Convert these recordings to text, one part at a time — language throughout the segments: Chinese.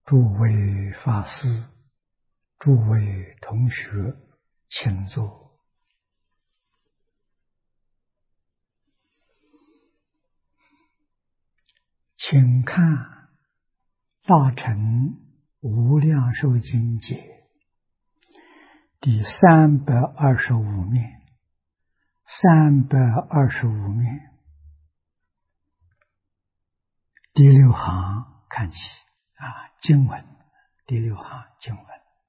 诸位法师，诸位同学，请坐。请看《大乘无量寿经解》第325面，325面第6行看起经文第6行经文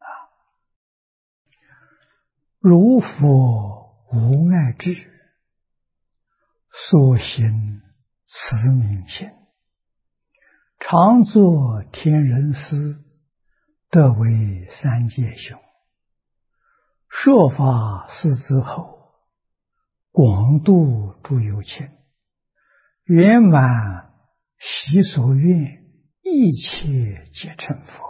如佛无碍智，所行慈悯心，常作天人师，得为三界雄。说法世之后，广度诸有情，圆满习所愿，一切皆成佛。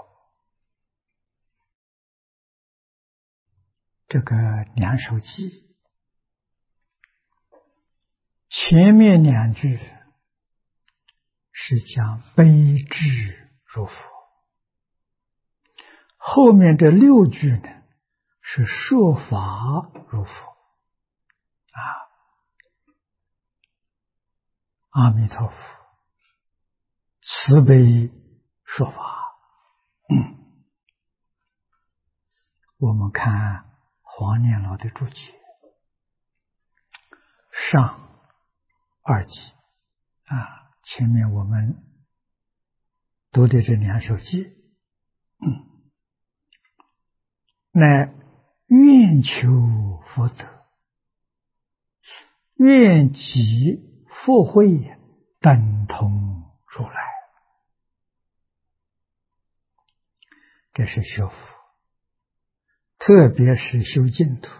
这个两首偈前面2句是讲悲智如佛，后面这6句呢是说法如佛。阿弥陀佛慈悲说法。我们看黄念老的注解，上2集前面我们读的这2首偈，乃愿求福德，愿集福慧，等同如来。这是学佛，特别是修净土，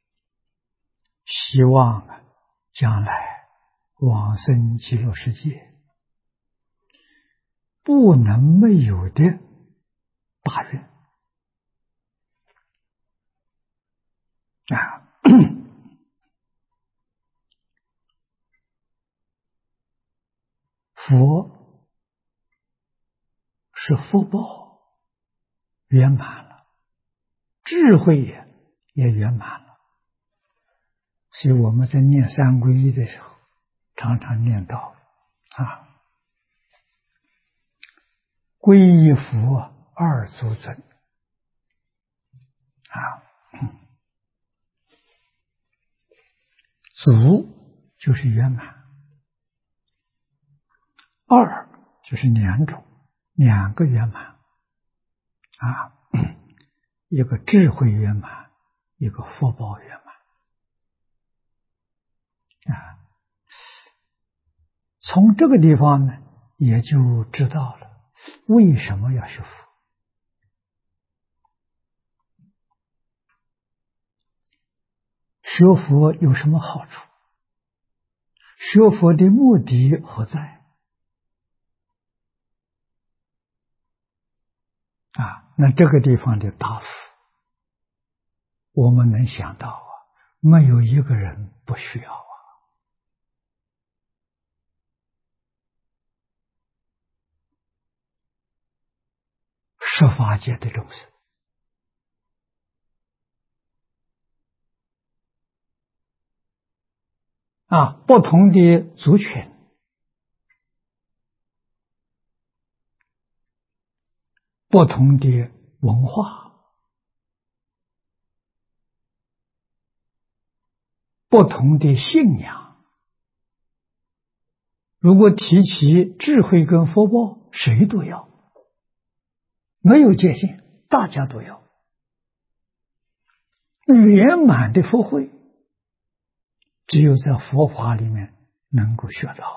希望将来往生极乐世界不能没有的大愿佛是福报圆满了，智慧也圆满了，所以我们在念三皈依的时候常常念到皈依佛二足尊足就是圆满，二就是2个圆满一个智慧圆满，一个福报圆满从这个地方呢也就知道了为什么要学佛。学佛有什么好处？学佛的目的何在？那这个地方的答复我们能想到没有一个人不需要十法界的众生不同的族群，不同的文化，不同的信仰，如果提起智慧跟福报，谁都要，没有界限，大家都要。圆满的福慧只有在佛法里面能够学到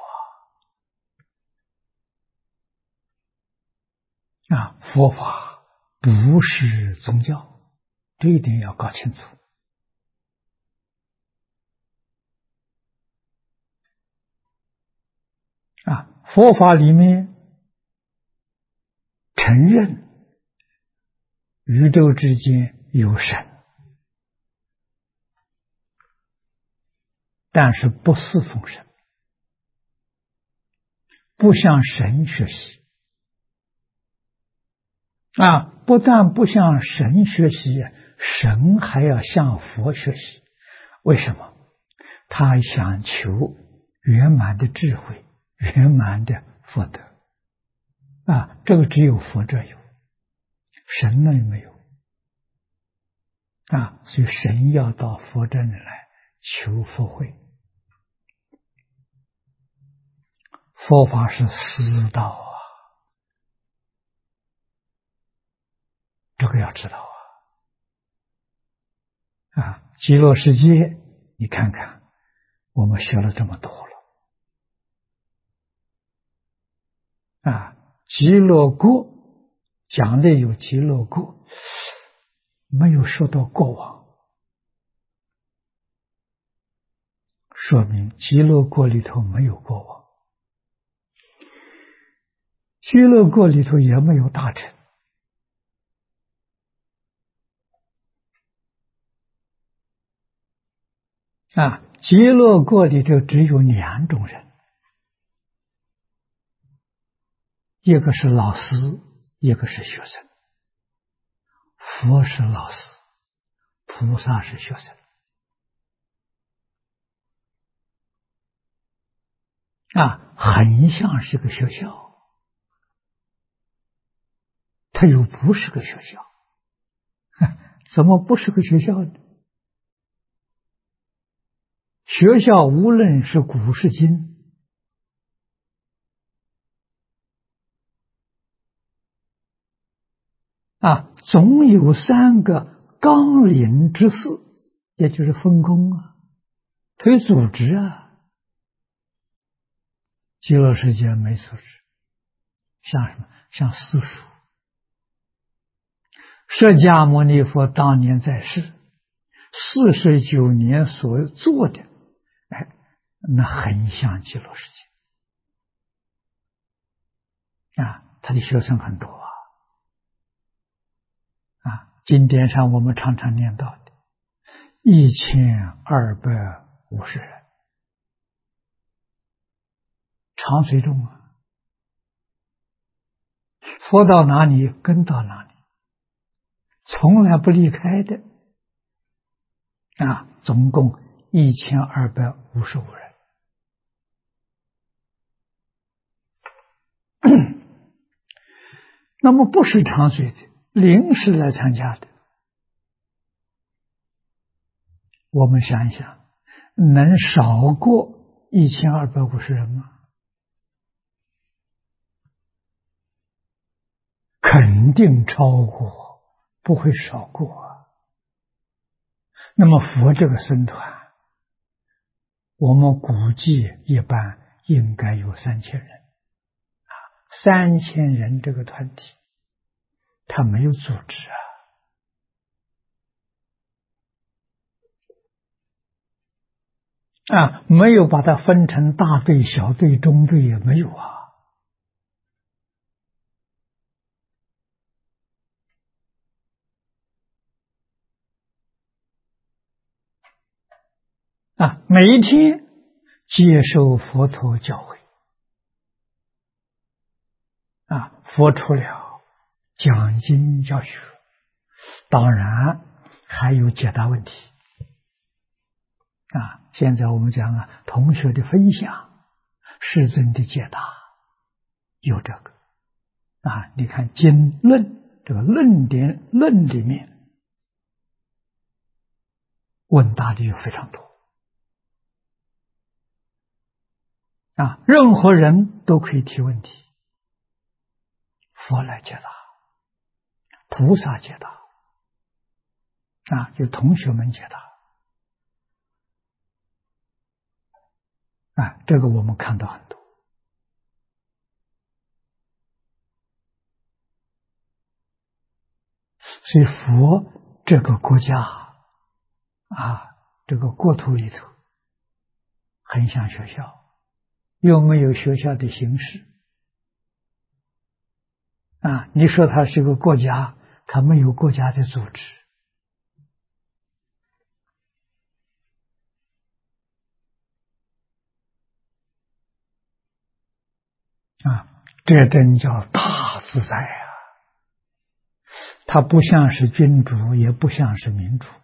佛法不是宗教，这一点要搞清楚佛法里面承认宇宙之间有神，但是不侍奉神，不向神学习， 不但不向神学习，神还要向佛学习。为什么？他想求圆满的智慧，圆满的福德。这个只有佛这有，神那里没有。所以神要到佛这里来求福慧。佛法是私道这个要知道极乐世界，你看看，我们学了这么多了极乐国讲的有极乐国，没有说到过往，说明极乐国里头没有过往，极乐国里头也没有大臣。极乐国里头只有两种人，一个是老师，一个是学生。佛是老师，菩萨是学生。很像是个学校，它又不是个学校。怎么不是个学校呢？学校无论是古是今，总有三个纲领之事，也就是分工它有组织极乐世界没组织，像什么？像私塾。释迦牟尼佛当年在世49年所做的，那很像极乐世界他的学生很多经典上我们常常念到的1250人，常随众佛到哪里跟到哪里，从来不离开的总共1255人。那么不是常随的，临时来参加的，我们想一想，能少过1250人吗？肯定超过，不会少过那么佛这个僧团，我们估计一般应该有3000人3000人这个团体，他没有组织没有把它分成大队、小队、中队，也没有每一天接受佛陀教诲佛除了讲经教学，当然还有解答问题现在我们讲同学的分享，师尊的解答，有这个你看经论这个论里面问答的有非常多任何人都可以提问题，佛来解答，菩萨解答就同学们解答这个我们看到很多。所以佛这个国家这个国土里头很像学校，又没有学校的形式你说它是个国家，它没有国家的组织这真叫大自在他不像是君主，也不像是民主。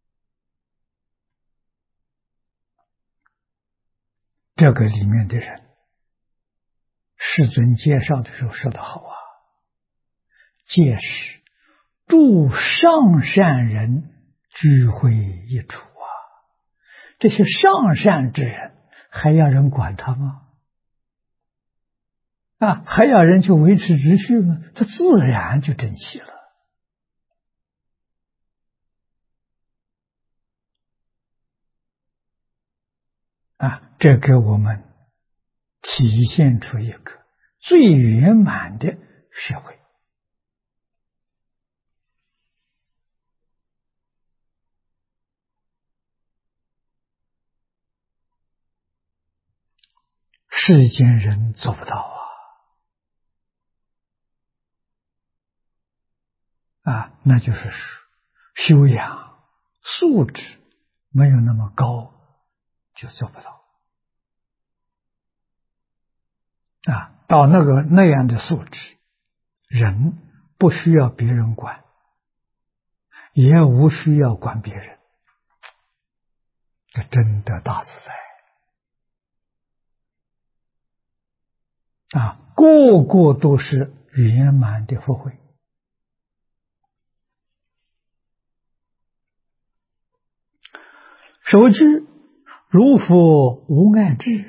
这个里面的人，世尊介绍的时候说得好啊，届时诸上善人聚会一处啊，这些上善之人还要人管他吗？还要人去维持秩序吗？他自然就整齐了。这给我们体现出一个最圆满的社会。世间人做不到那就是修养素质没有那么高，就做不到到那样的素质，人不需要别人管，也无需要管别人，这真的大自在个个都是圆满的福慧。首句如佛无碍智，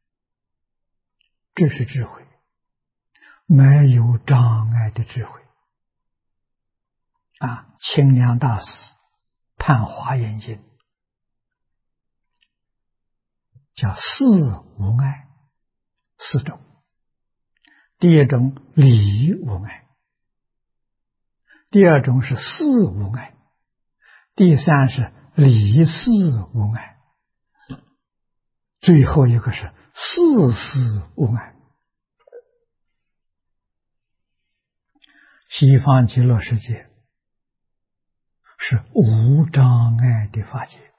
这是智慧，没有障碍的智慧清凉大师判华严经叫四无碍，四种。第一种理无碍，第二种是事无碍，第三是理事无碍，最后一个是事事无碍。西方极乐世界是无障碍的法界，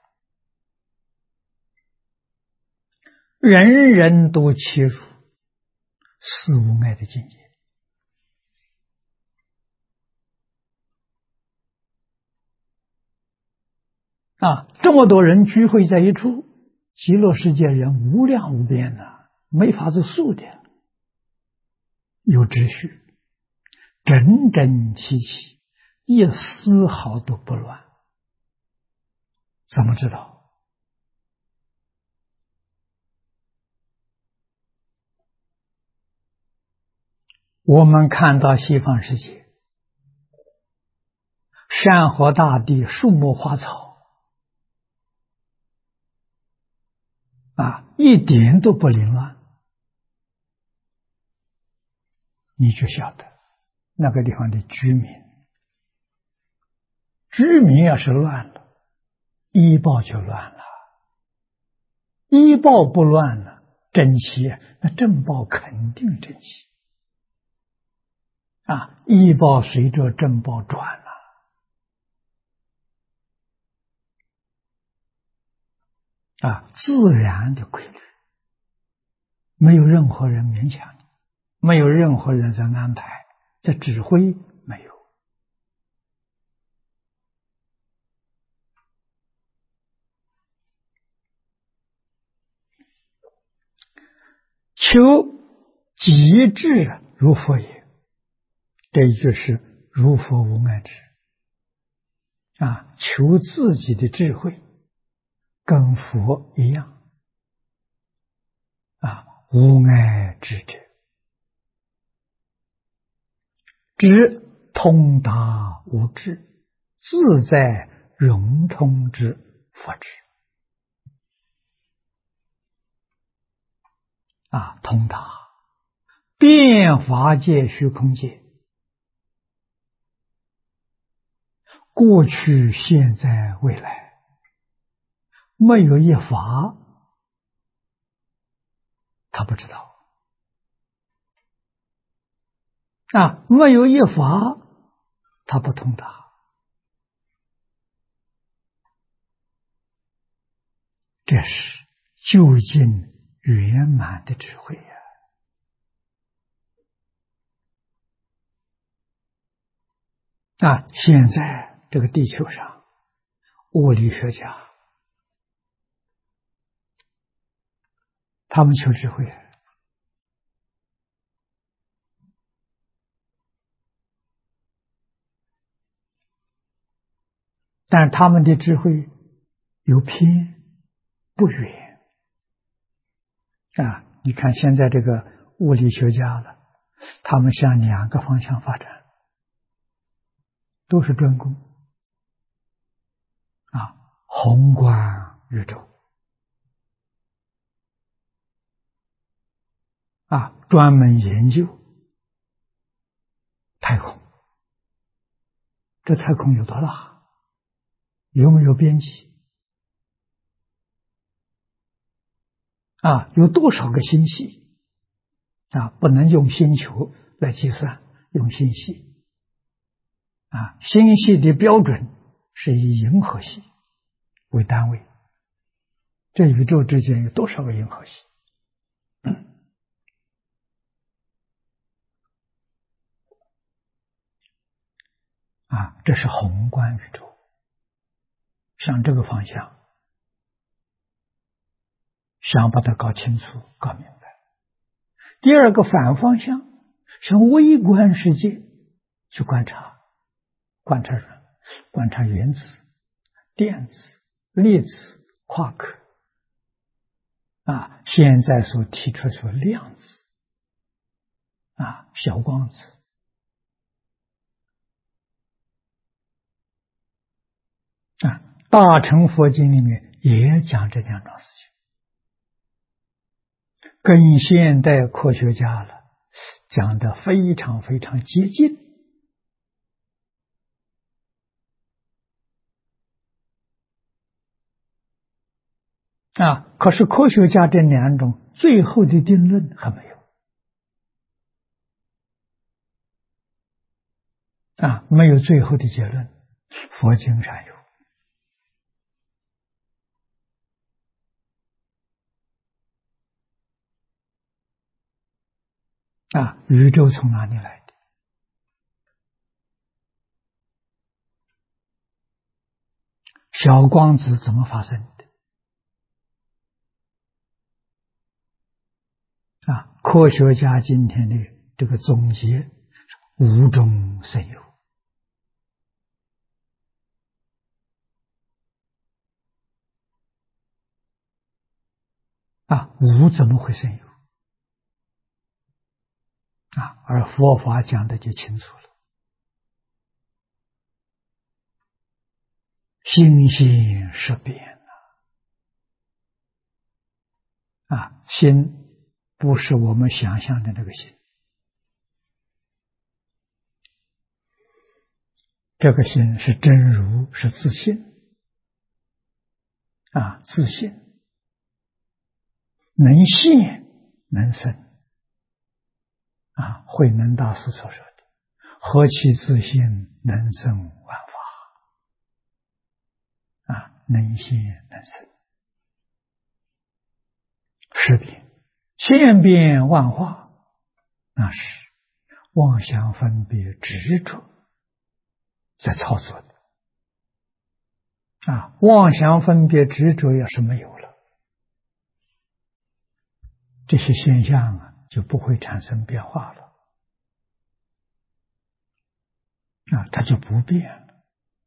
人人都切入事无碍的境界这么多人聚会在一处，极乐世界人无量无边没法子数的，有秩序，整整齐齐，一丝毫都不乱。怎么知道？我们看到西方世界，山河大地，树木花草一点都不凌乱，你就晓得那个地方的居民要是乱了，医报就乱了，医报不乱了，整齐，那正报肯定整齐医报随着正报转了自然的规律，没有任何人勉强你，没有任何人在安排，在指挥，没有。求极致如佛也，这一句是如佛无碍智求自己的智慧跟佛一样无碍智者，知通达无智，自在融通之佛智通达遍法界虚空界，过去现在未来，没有一法他不知道没有一法他不通达，这是究竟圆满的智慧现在这个地球上，物理学家他们求智慧，但他们的智慧有偏不远你看现在这个物理学家了，他们向2个方向发展，都是专攻宏观宇宙专门研究太空。这太空有多大？有没有边际？有多少个星系？不能用星球来计算，用星系。星系的标准是以银河系为单位。这宇宙之间有多少个银河系？这是宏观宇宙，向这个方向想把它搞清楚、搞明白。第二个反方向，向微观世界去观察，观察原子、电子、粒子、夸克现在所提出的量子小光子大乘佛经里面也讲这2桩事情，跟现代科学家了讲得非常非常接近可是科学家这2种最后的定论还没有没有最后的结论，佛经上有宇宙从哪里来的？小光子怎么发生的？科学家今天的这个总结，无中生有无怎么会生有而佛法讲的就清楚了，心性识变心不是我们想象的那个心，这个心是真如，是自信自信能现能生慧能大师所说的何其自信能生万法能现能生识别千变万化，那是妄想分别执着在操作的妄想分别执着要是没有了，这些现象就不会产生变化了它就不变了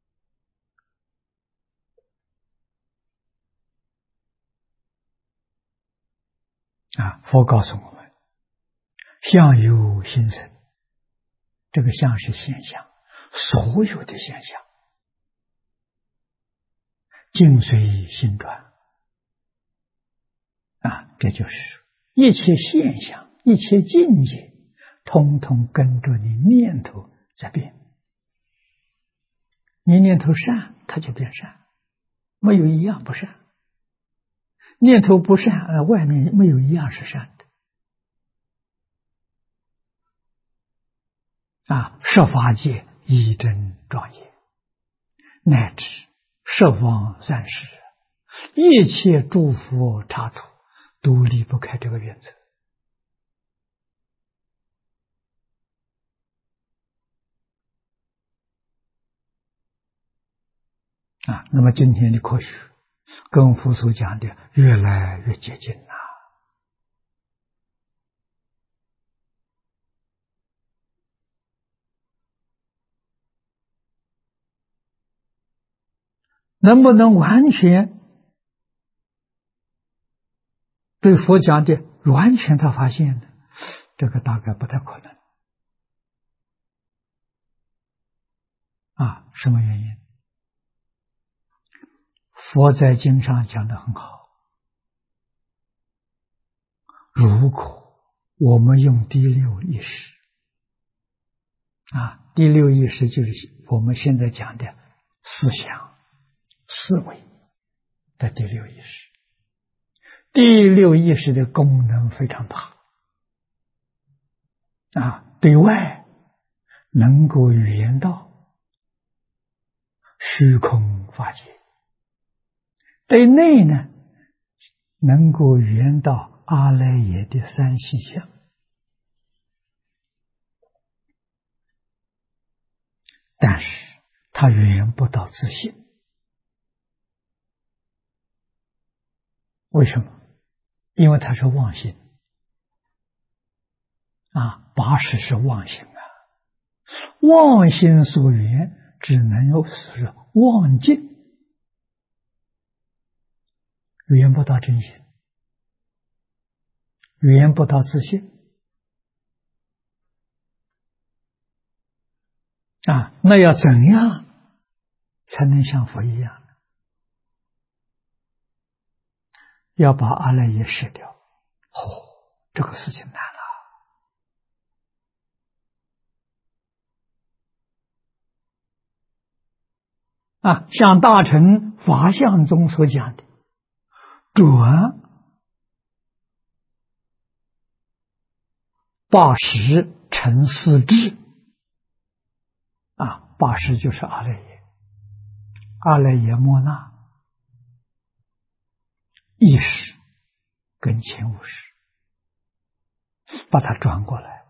佛告诉我们，相由心生，这个相是现象，所有的现象境随心转这就是一切现象、一切境界，通通跟着你念头在变。你念头善，它就变善，没有一样不善；念头不善，外面没有一样是善的。十法界一真庄严，乃至十方三世，一切诸佛刹土都离不开这个原则那么今天的科学跟佛所讲的越来越接近了。能不能完全对佛讲的完全他发现呢？这个大概不太可能。什么原因？佛在经上讲得很好，如果我们用第六意识，第六意识就是我们现在讲的思想、思维的第六意识。第六意识的功能非常大，对外能够语言到虚空法界，对内呢能够语言到阿赖耶的三细相。但是它语言不到自性。为什么？因为它是妄心八识是妄心妄心所缘只能有是妄境，语言不到真心，语言不到自性那要怎样才能像佛一样？要把阿赖耶舍掉。这个事情难了像大乘法相中所讲的转八识成四智八识就是阿赖耶，阿赖耶莫那意识跟前五识，把它转过来，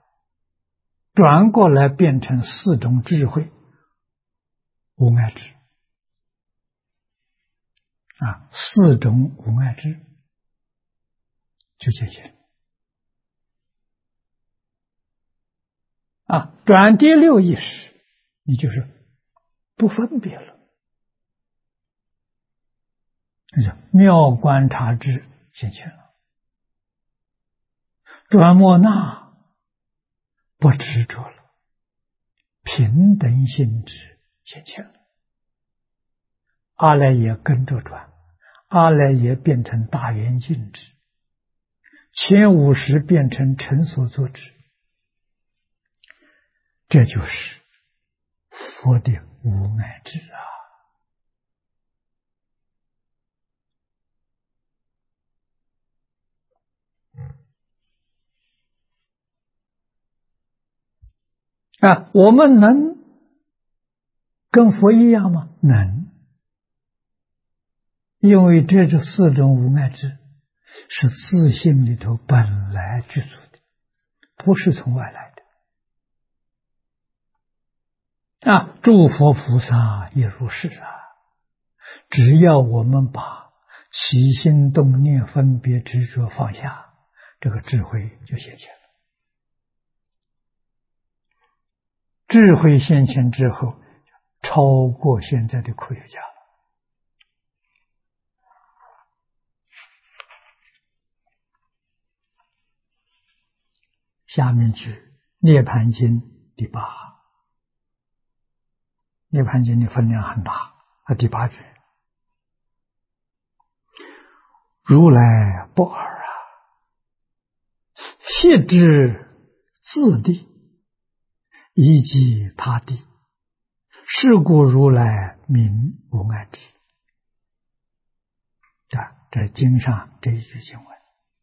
变成四种智慧，无碍智四种无碍智就这些转第六意识，你就是不分别了，那叫妙观察智现前了。转莫那不执着了，平等性质现前了。阿赖耶跟着转，阿赖耶变成大圆镜智，前五识变成成所作智，这就是佛的无碍智我们能跟佛一样吗？能，因为这四种无碍智是自性里头本来具足的，不是从外来的诸佛菩萨也如是只要我们把起心动念分别执着放下，这个智慧就现前了。智慧现前之后，超过现在的科学家了。下面是《涅盘经》第8，《涅盘经》的分量很大第8卷。如来不尔悉知自地以及他地，是故如来名无碍智。这经上这一句经文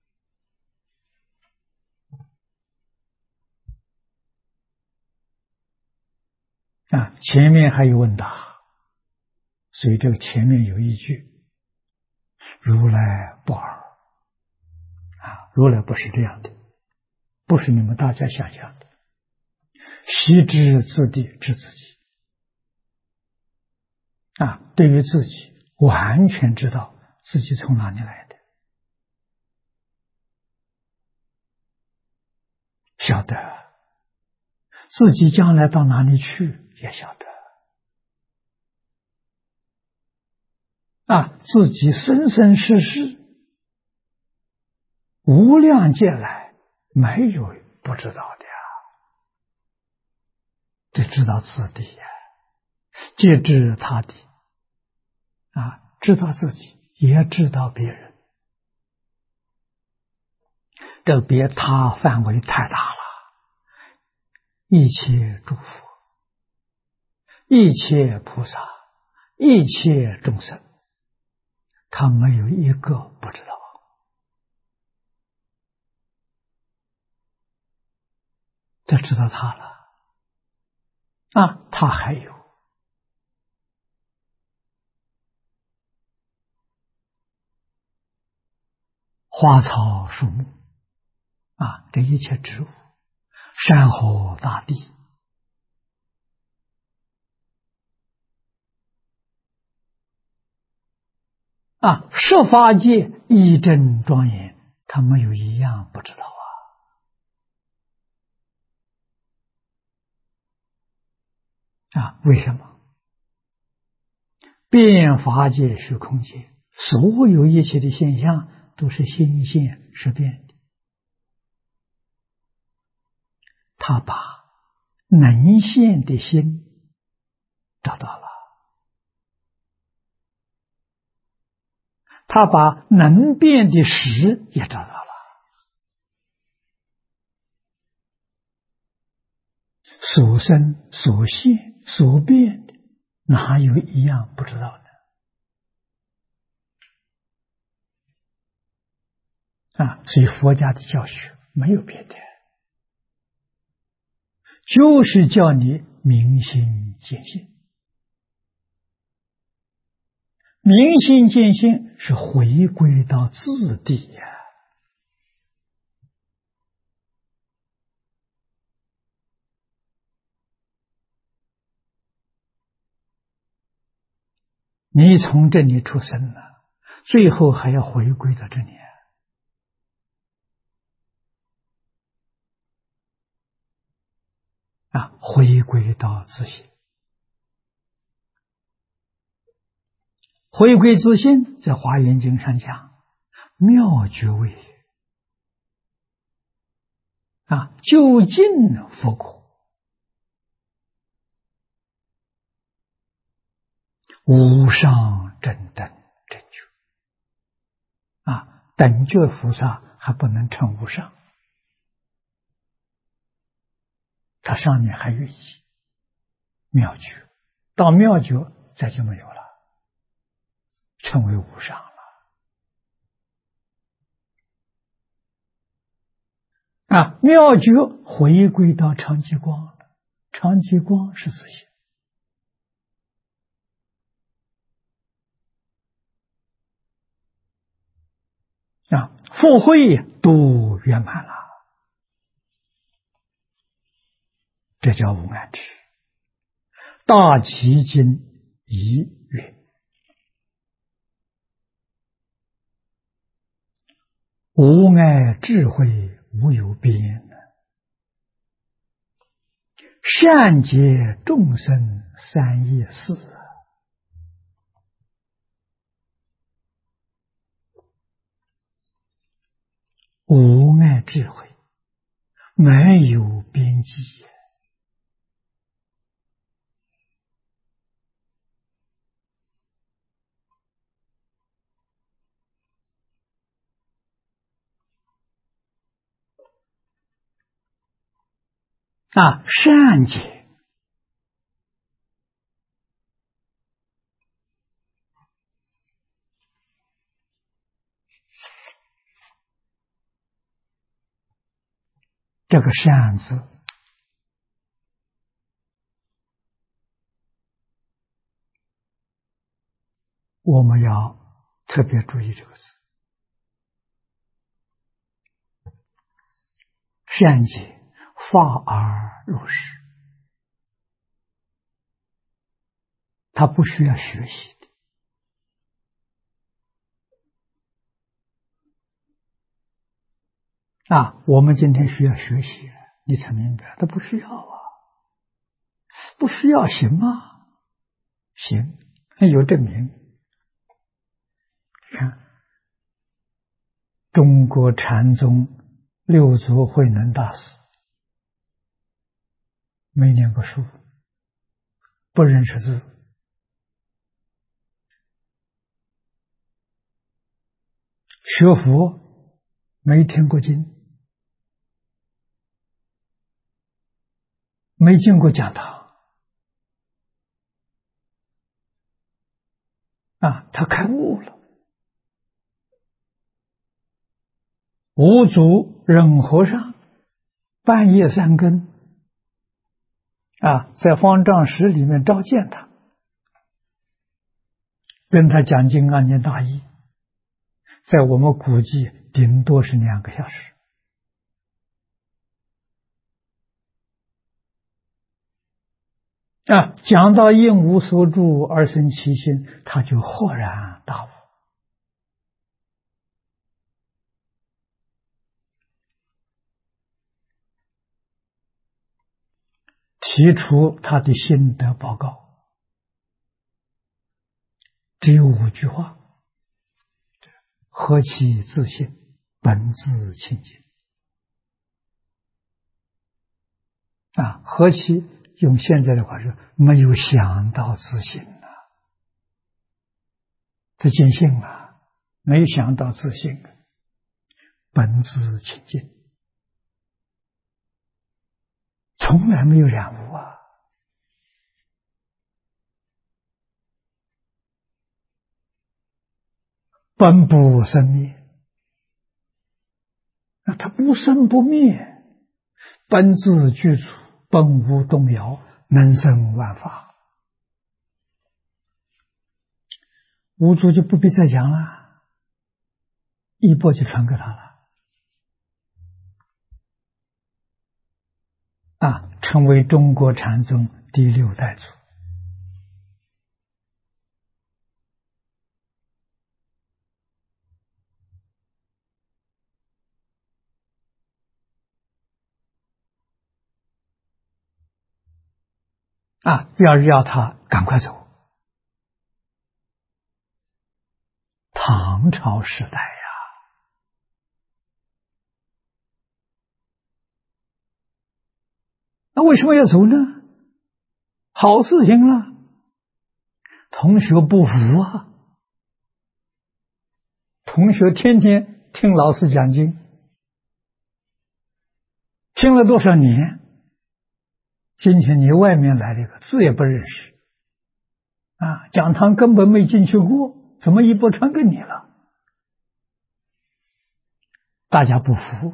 前面还有问答，所以这个前面有一句如来不尔如来不是这样的，不是你们大家想象的。悉知自地知自己对于自己完全知道自己从哪里来的，晓得自己将来到哪里去也晓得，自己生生世世无量劫来没有不知道的呀，得知道自地呀，皆知他地知道自己也知道别人，这别他范围太大了，一切诸佛、一切菩萨、一切众生，他没有一个不知道。都知道他了他还有花草树木这一切植物、山河大地十法界一真庄严，他没有一样不知道为什么？遍法界虚空界，所有一切的现象都是心现识变的，他把能现的心找到了，他把能变的识也找到了，所生所现所变的哪有一样不知道的所以佛家的教学没有别的，就是叫你明心见性。明心见性是回归到自地呀，你从这里出生了，最后还要回归到这里回归到自性。回归自性，在华严经上讲妙觉位究竟佛果，无上正等正觉等觉菩萨还不能称无上，它上面还有一级妙觉，到妙觉再就没有了，称为无上了妙觉回归到常寂光了，常寂光是自性佛慧都圆满了，这叫无碍智。大集经一云：无碍智慧无有边，善解众生三业四无碍智慧没有边际善解这个善字我们要特别注意这个字，善解发而入实， 他不需要学习的我们今天需要学习，你才明白，他不需要不需要行吗？行，有证明。看中国禅宗六祖慧能大师，没念过书，不认识字，学佛没听过经，没进过讲堂他开悟了。五祖忍和尚半夜三更在方丈室里面召见他，跟他讲经安念大义，在我们估计顶多是2个小时讲到应无所住而生其心，他就豁然大悟。提出他的心得报告，只有5句话：何其自信，本自清净。何其用现在的话说，没有想到自信他尽兴没想到自信，本自清净，从来没有染污本不生灭，它不生不灭，本自具足，本无动摇，能生万法。五祖就不必再讲了，一波就传给他了成为中国禅宗第6代祖。要他赶快走。唐朝时代那为什么要走呢？好事情了，同学不服同学天天听老师讲经，听了多少年，今天你外面来了一个字也不认识讲堂根本没进去过，怎么一波传给你了？大家不服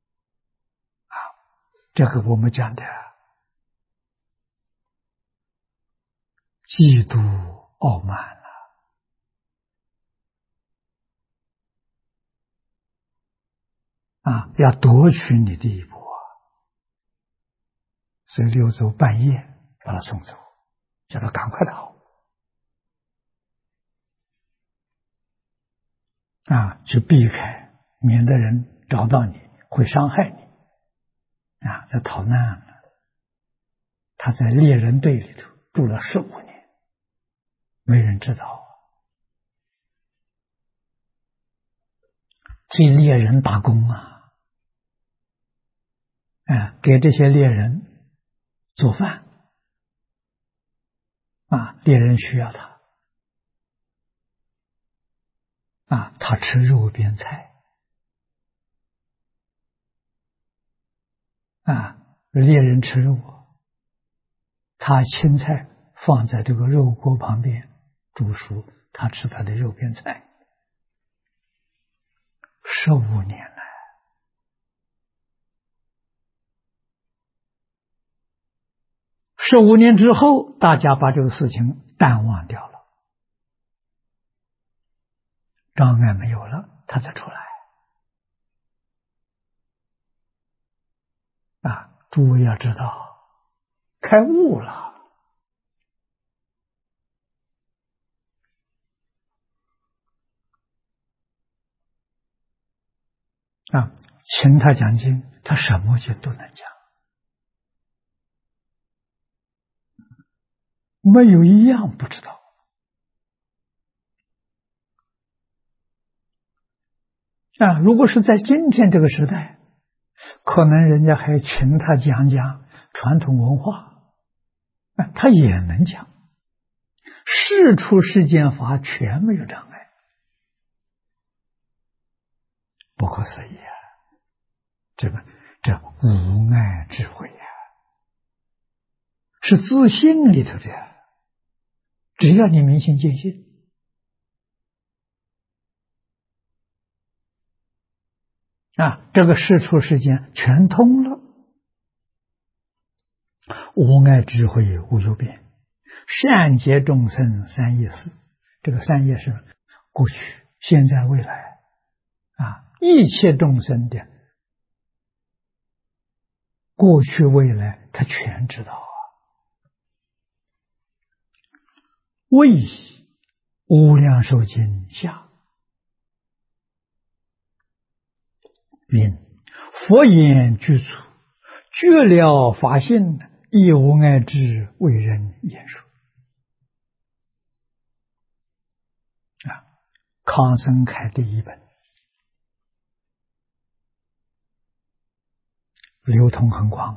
这个我们讲的嫉妒傲慢要夺取你的衣钵所以六祖半夜把他送走，叫他赶快逃去避开，免得人找到你会伤害你在逃难了。他在猎人队里头住了15年，没人知道替猎人打工给这些猎人做饭猎人需要他吃肉边菜猎人吃肉，他青菜放在这个肉锅旁边煮熟，他吃他的肉边菜15年了。15年之后，大家把这个事情淡忘掉了，障碍没有了，他才出来诸位要知道，开悟了啊，请他讲经，他什么经都能讲，没有一样不知道。啊，如果是在今天这个时代，可能人家还请他讲讲传统文化，啊，他也能讲，事出世间法全没有障碍，不可思议啊！这无碍智慧呀，是自信里头的呀，只要你明心见性。啊，这个事出世间全通了，无碍智慧无有边，善解众生三业四。这个三业是过去、现在、未来啊，一切众生的过去、未来，他全知道啊。为无量寿经下云：佛言具足，觉了法性，亦无碍智，为人言说。啊，康生开第一本，流通很广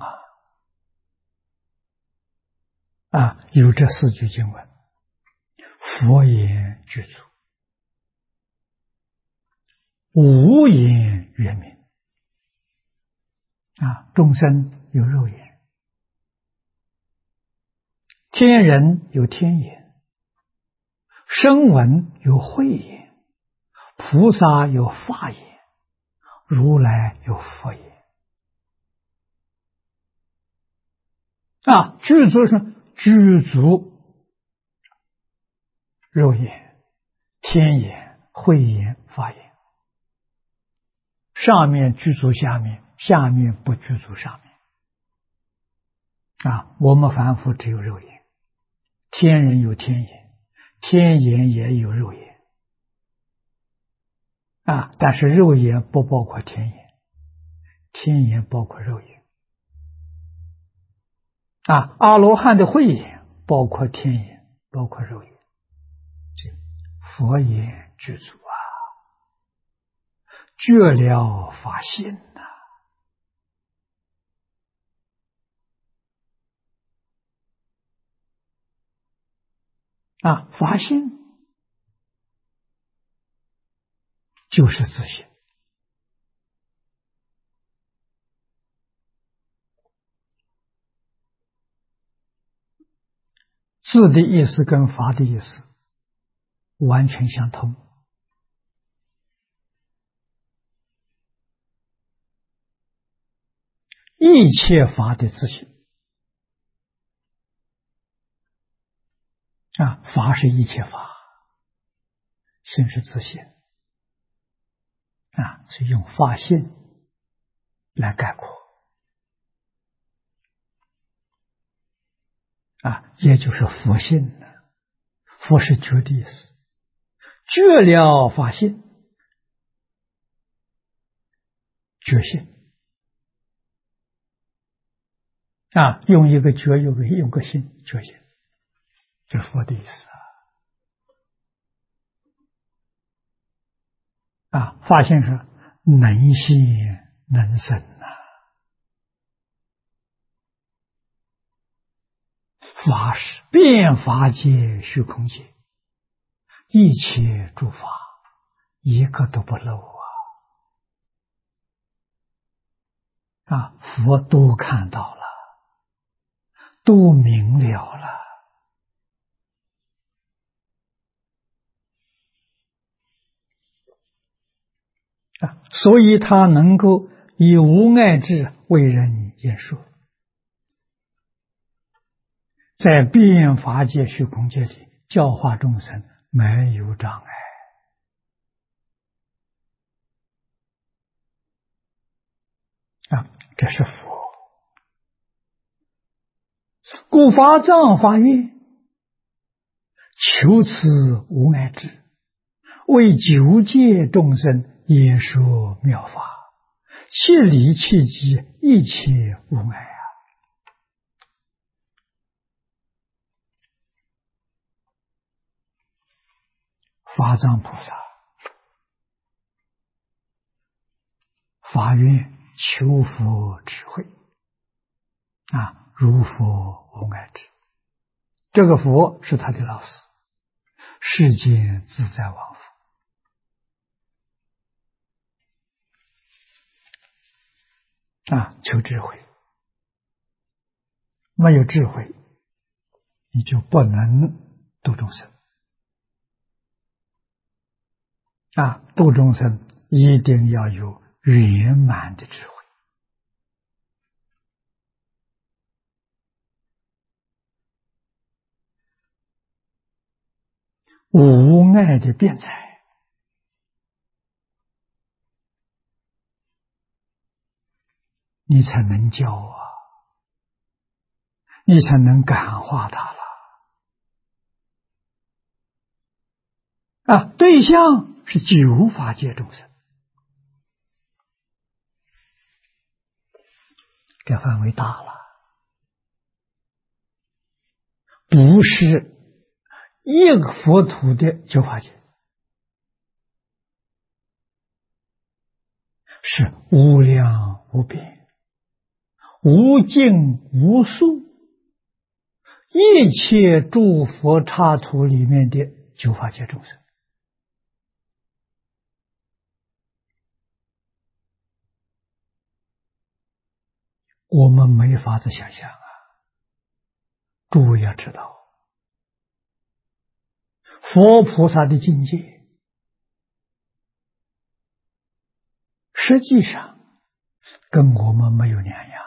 啊，有这四句经文：佛言具足，无言圆明。啊，众生有肉眼，天人有天眼，声闻有慧眼，菩萨有法眼，如来有佛眼。啊，具足是具足肉眼、天眼、慧眼、法眼，上面具足下面，下面不具足上面。啊，我们凡夫只有肉眼，天人有天眼，天眼也有肉眼。啊，但是肉眼不包括天眼，天眼包括肉眼。啊，阿罗汉的慧眼包括天眼，包括肉眼。佛眼具足啊，觉了法性呐。啊，法性就是自性。字的意思跟法的意思完全相通。一切法的自性。啊，法是一切法，性是自性。啊，是用法性来概括。啊，也就是佛性呢。佛是觉的意思，觉了法性，觉性。啊，用一个觉，用个性，觉性，这是佛的意思啊。啊，法性是能现能生呐。法是遍法界虚空界，一切诸法一个都不漏啊！佛都看到了，都明了了。啊，所以他能够以无碍智为人言说，在遍法界虚空界里教化众生没有障碍。啊，这是佛。故法藏法愿，求此无碍智，为九界众生演说妙法。 其理其机，一切无碍啊！法藏菩萨发愿求佛智慧如佛无碍智。这个佛是他的老师，世间自在王佛求智慧。没有智慧，你就不能度众生度众生一定要有圆满的智慧，无碍的辩才，你才能教你才能感化他了对象是九法界众生，这范围大了，不是一个佛土的九法界，是无量无边、无尽无数一切诸佛刹土里面的九法界众生。我们没法子想象诸位要知道，佛菩萨的境界实际上跟我们没有两样，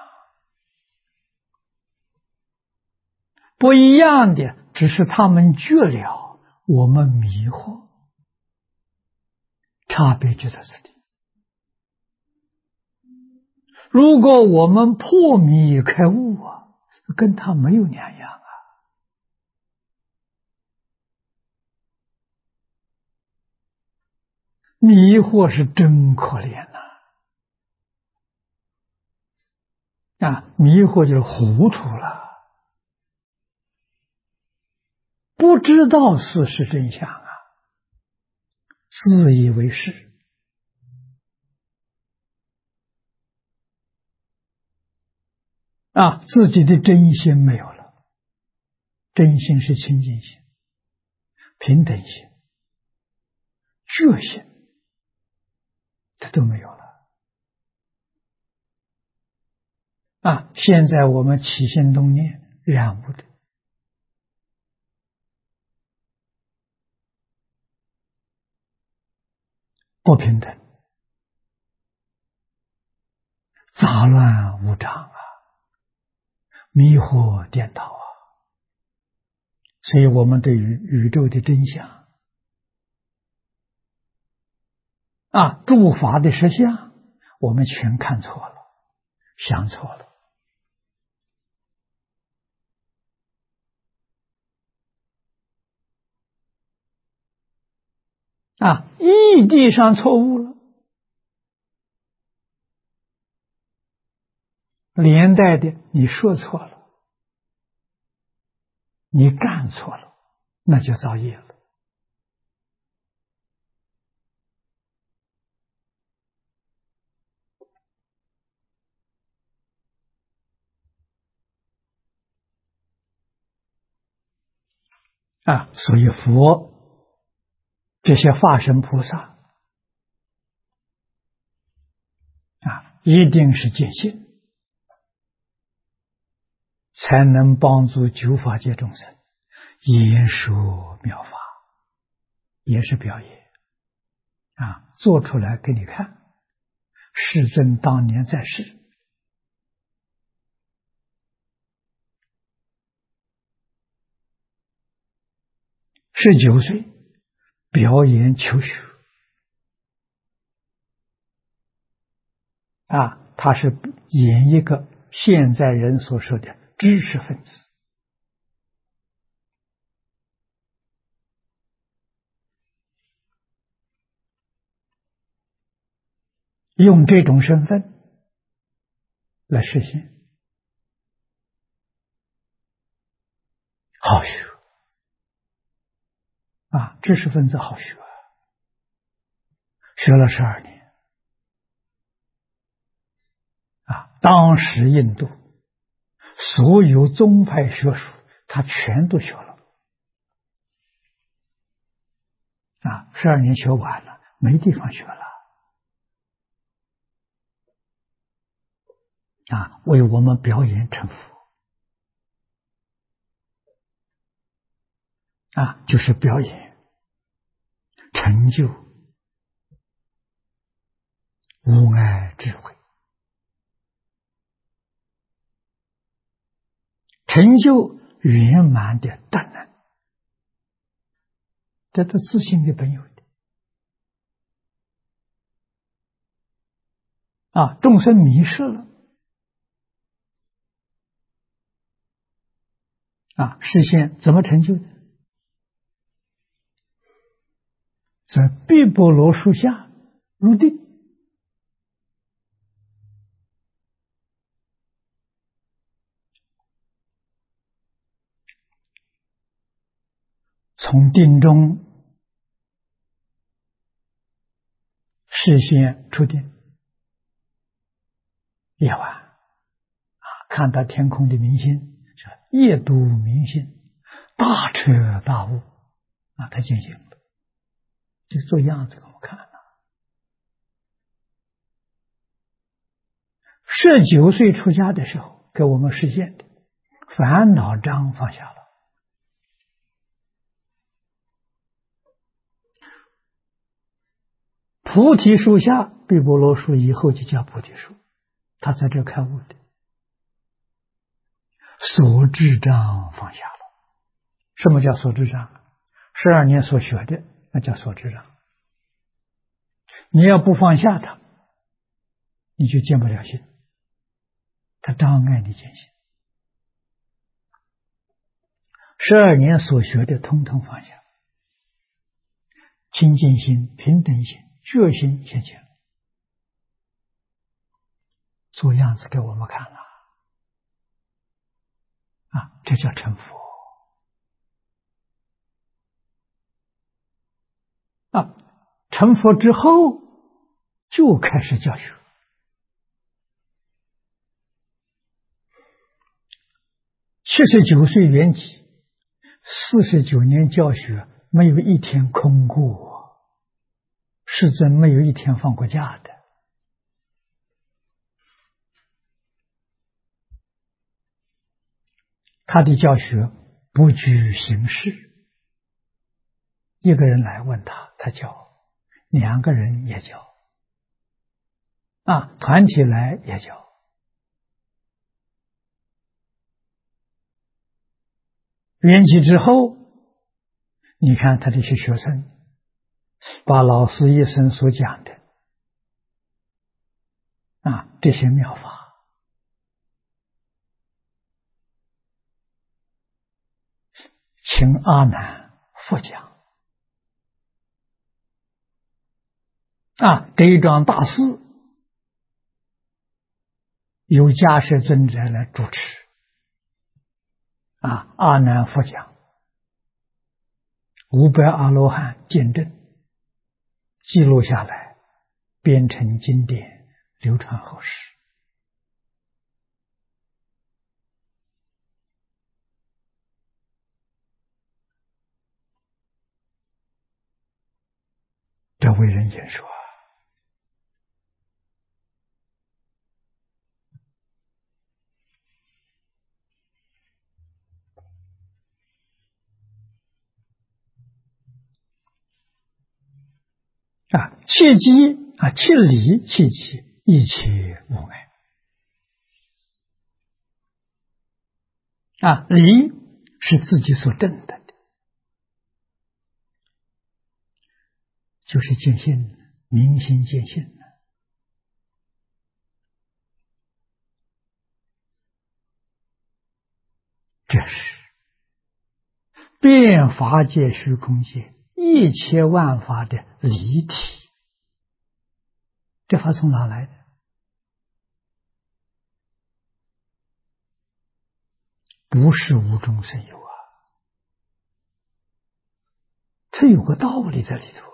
不一样的只是他们觉了，我们迷惑，差别就在这里。如果我们破迷开悟跟他没有两样迷惑是真可怜迷惑就是糊涂了，不知道事实真相自以为是自己的真心没有了。真心是清净心、平等心、觉心，这都没有了现在我们起心动念染污的，不平等，杂乱无章迷惑颠倒所以我们对于宇宙的真相诸法的实相，我们全看错了，想错了义谛上错误了，连带的你说错了，你干错了，那就造业了所以佛这些化身菩萨一定是见性，才能帮助九法界众生言说妙法，也是表演做出来给你看。世尊当年在世19岁表演求学他是演一个现在人所说的知识分子，用这种身份来实现。好学啊，知识分子好学，学了12年啊。当时印度所有宗派学术，他全都学了啊。12年学完了，没地方学了啊，为我们表演成佛啊，就是表演成就无碍智慧，成就圆满的大能，这都自信的本有的啊。众生迷失了啊，实现怎么成就的？在碧波罗树下入定，从定中视线出定，夜晚啊，看到天空的明星，是夜读明星，大彻大悟啊，他进行了，就做样子给我们看了。19岁出家的时候，给我们实现的烦恼障放下了。菩提树下，碧波罗树以后就叫菩提树，他在这开悟的，所知障放下了。什么叫所知障？12年所学的，那叫所知障。你要不放下它，你就见不了心，它障碍你见心。12年所学的，通通放下，清净心、平等心、觉心现前，做样子给我们看了啊，这叫成佛啊！成佛之后就开始教学。79岁圆寂，49年教学，没有一天空过，世尊没有一天放过假的。他的教学不拘形式，一个人来问他，他教；2个人也教，啊，团体来也教。圆寂之后，你看他这些学生，把老师一生所讲的啊这些妙法，请阿难复讲啊，这一桩大事由迦叶尊者来主持啊，阿难复讲，500阿罗汉见证，记录下来，编成经典，流传后世。这为人言说啊，切机啊，切理切机，一切无碍啊，理是自己所证的，就是见性，明心见性。这是遍法界虚空界一切万法的离体。这法从哪来的？ 不是无中生有啊，它有个道理在里头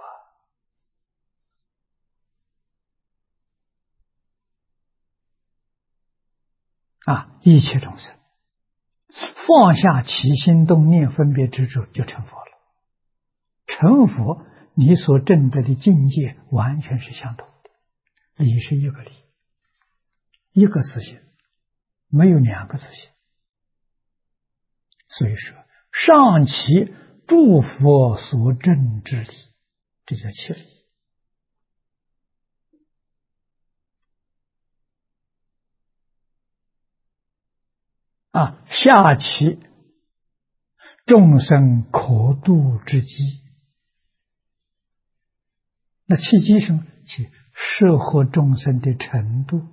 一切众生放下起心动念分别执着，就成佛了。成佛，你所证得的境界完全是相同的，理是一个理，一个自性，没有两个自性。所以说，上其诸佛所证之理，这叫切理。下其众生可度之机，那契机什么？其适合众生的程度，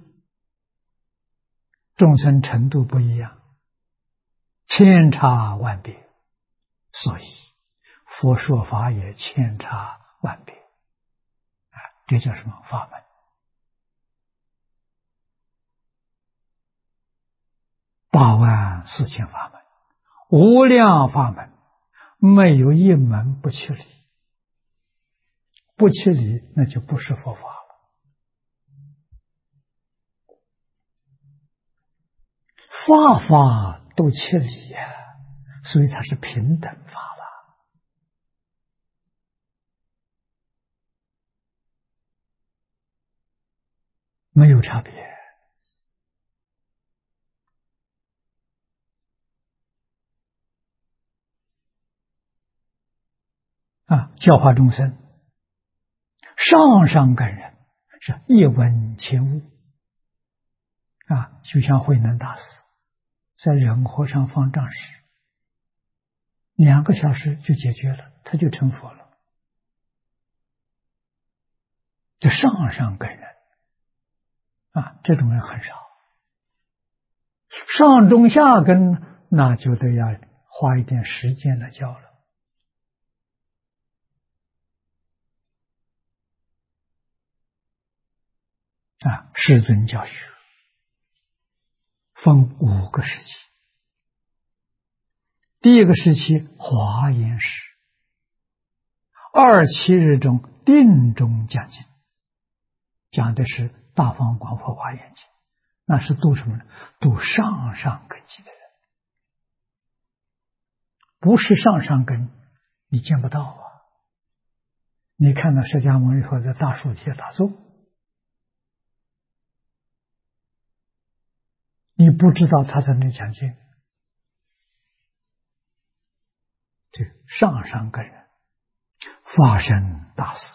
众生程度不一样，千差万别，所以佛说法也千差万别。这叫什么法门？84000法门，无量法门，没有一门不切理。不切理，那就不是佛法了。法法都切理呀，所以它是平等法了，没有差别。教化众生，上上根人是一闻千悟就像慧能大师在人和尚方丈时，2个小时就解决了，他就成佛了。这上上根人这种人很少，上中下根那就得要花一点时间来教了。世尊教学分5个时期。第一个时期华严时，27日中定中讲经，讲的是大方广佛华严经，那是度什么呢？度上上根基的人，不是上上根你见不到啊。你看到释迦牟尼佛在大树底下打坐，你不知道他在那讲经，这上上根人发生大事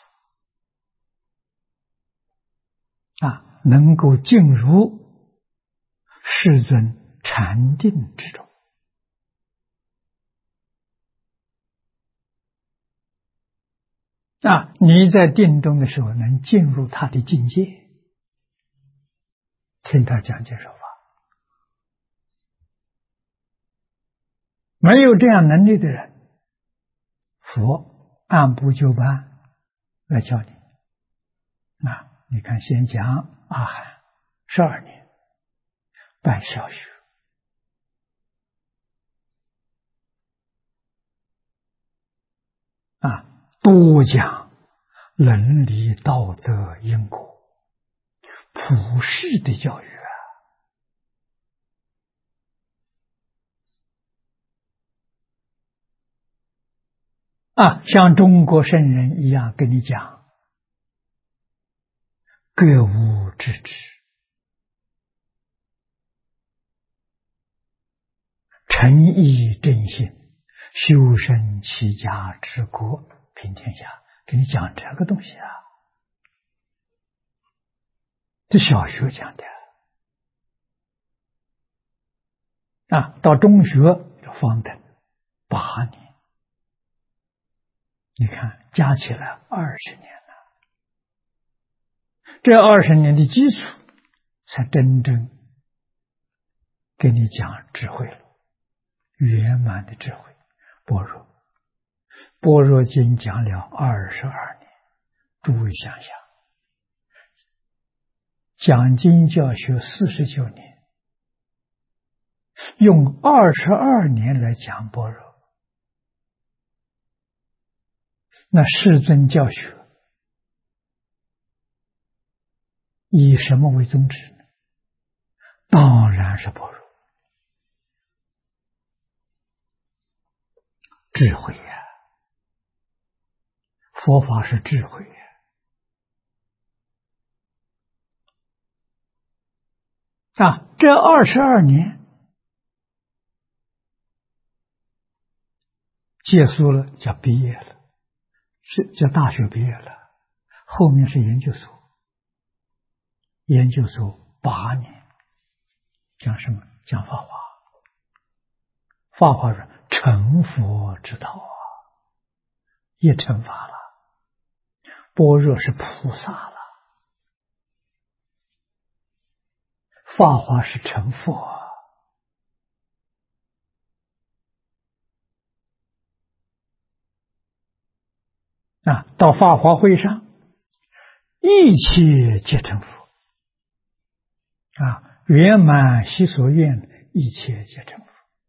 能够进入世尊禅定之中你在定中的时候能进入他的境界，听他讲解说法。没有这样能力的人，佛按部就班来教你。你看，先讲阿含12年，办小学，多讲伦理道德因果，普世的教育像中国圣人一样跟你讲，格物致知，诚意正信，修身齐家治国平天下，给你讲这个东西这小学讲的到中学方等8年，你看加起来20年了，这20年的基础才真正给你讲智慧了，圆满的智慧。般若经讲了22年，诸位想想，讲经教学49年， 用22年来讲般若，那世尊教学以什么为宗旨呢？当然是般若，智慧呀，佛法是智慧呀。这22年结束了，叫毕业了，是叫大学毕业了，后面是研究所，研究所8年，讲什么？讲法华。法华是成佛之道啊，也成法了。般若是菩萨了，法华是成佛到法华会上，一切皆成佛圆满其所愿，一切皆成佛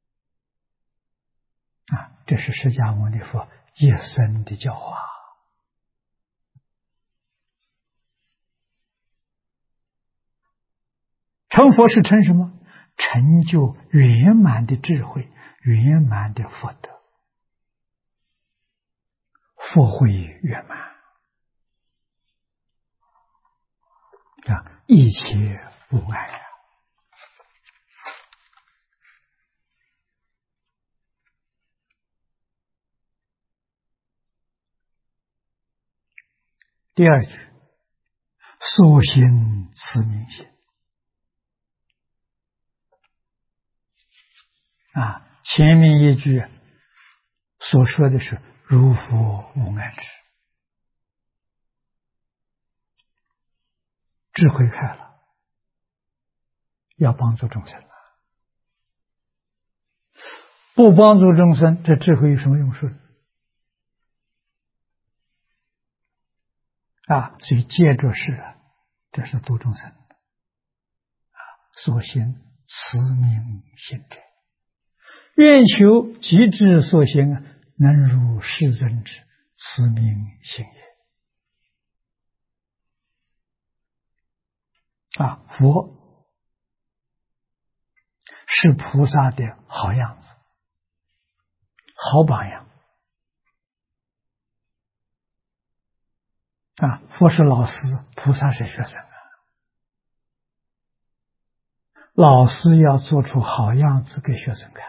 这是释迦牟尼佛一生的教化。成佛是成什么？成就圆满的智慧，圆满的福德，佛慧圆满一切无碍第二句，所行持名行前面一句所说的是如佛无碍智，智慧开了，要帮助众生了，不帮助众生，这智慧有什么用处？所以接着是这是度众生所行持名行者，愿求极致所行能如世尊之持名行也。佛是菩萨的好样子，好榜样佛是老师，菩萨是学生老师要做出好样子给学生看，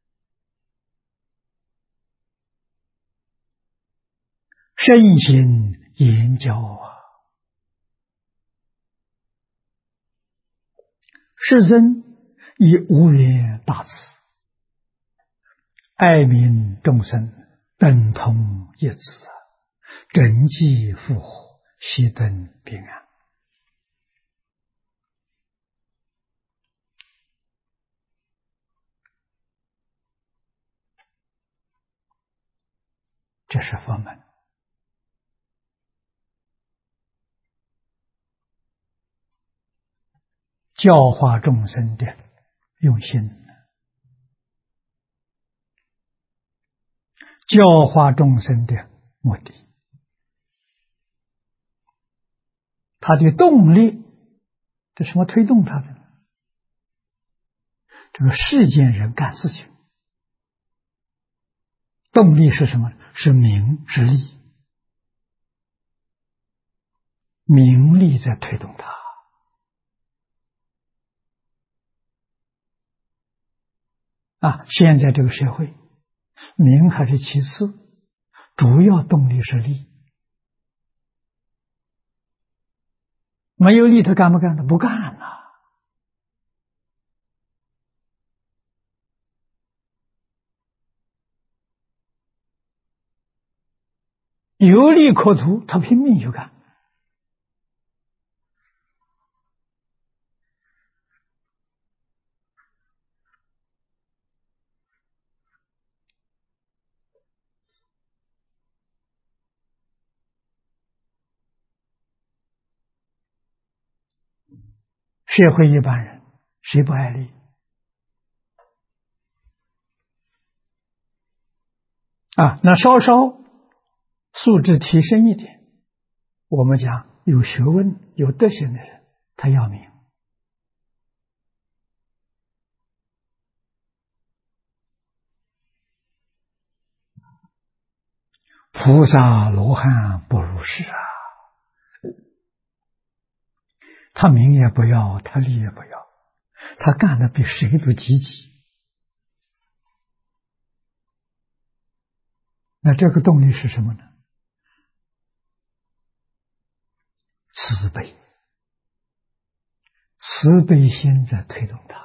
身心言教世尊以无缘大慈，爱悯众生，等同一致，整济复活，悉等平安。这是佛门教化众生的用心，教化众生的目的，他的动力，这什么推动他的？这个世间人干事情，动力是什么？是名是利，名利在推动他现在这个社会，名还是其次，主要动力是利。没有利他干不干？他不干有利可图，他拼命去干。社会一般人谁不爱利？ 那稍稍素质提升一点，我们讲有学问、有德行的人，他要明。菩萨罗汉不如是啊，他名也不要，他利也不要，他干的比谁都积极。那这个动力是什么呢？慈悲，慈悲心在推动他。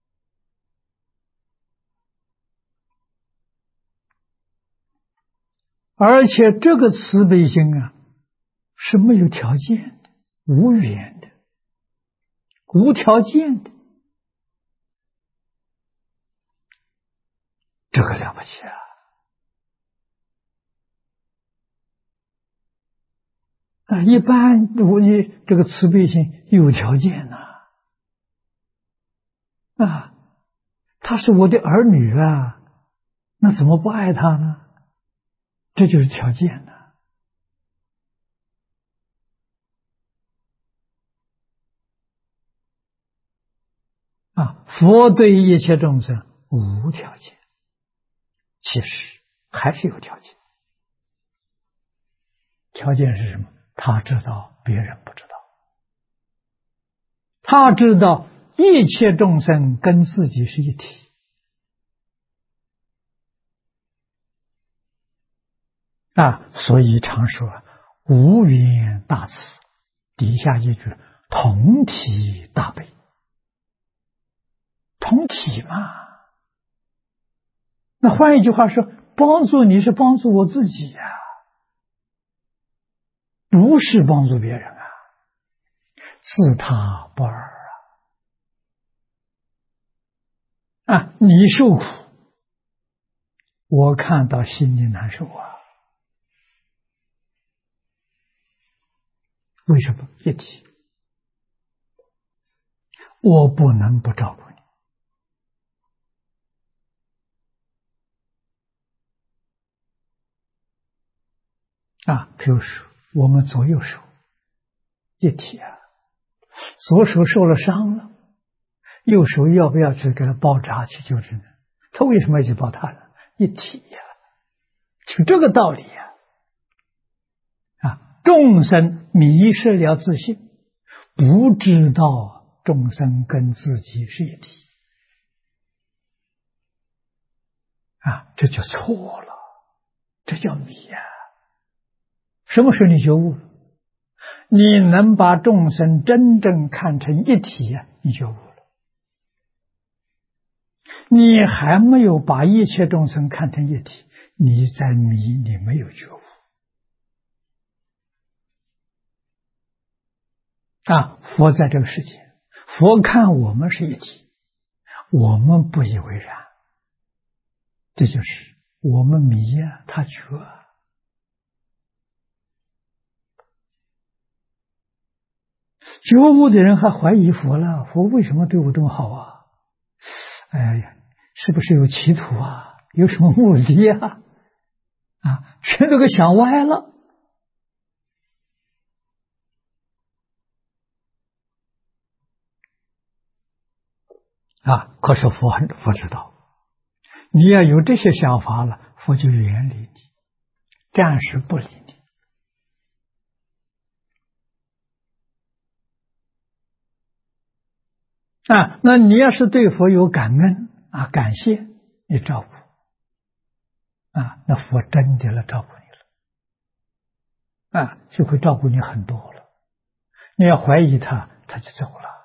而且这个慈悲心是没有条件的，无缘的，无条件的，这个了不起一般我这个慈悲心有条件他是我的儿女那怎么不爱他呢？这就是条件佛对一切众生无条件，其实还是有条件。条件是什么？他知道别人不知道，他知道一切众生跟自己是一体所以常说无缘大慈，底下一句同体大悲。同体嘛，那换一句话说，帮助你是帮助我自己不是帮助别人自他不二你受苦，我看到心里难受为什么？一体，我不能不照顾你比如说我们左右手一体左手受了伤了，右手要不要去给他包扎去救治呢？他为什么要去包他呢？一体就这个道理众生迷失了自信，不知道众生跟自己是一体这就错了，这叫迷什么时候你觉悟了？你能把众生真正看成一体你觉悟了。你还没有把一切众生看成一体，你在迷，你没有觉悟佛在这个世界，佛看我们是一体，我们不以为然，这就是我们迷他觉觉悟的人还怀疑佛了，佛为什么对我这么好哎呀，是不是有企图有什么目的全都给想歪了可是佛知道，你要有这些想法了，佛就远离你，暂时不理你那你要是对佛有感恩感谢，你照顾那佛真的来照顾你了就会照顾你很多了。你要怀疑他，他就走了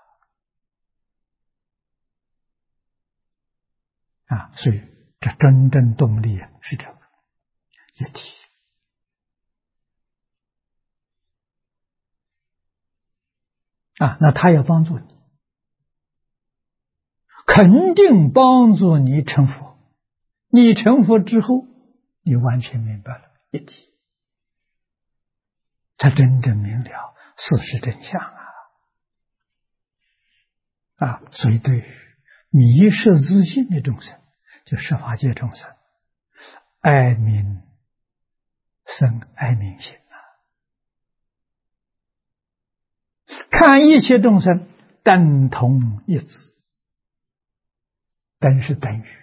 所以这真正动力是这个一体那他要帮助你，肯定帮助你成佛。你成佛之后，你完全明白了一体，才真正明了事实真相所以对于迷失自信的众生，就十法界众生， 爱民生爱民心啊！看一切众生等同一致，等是等于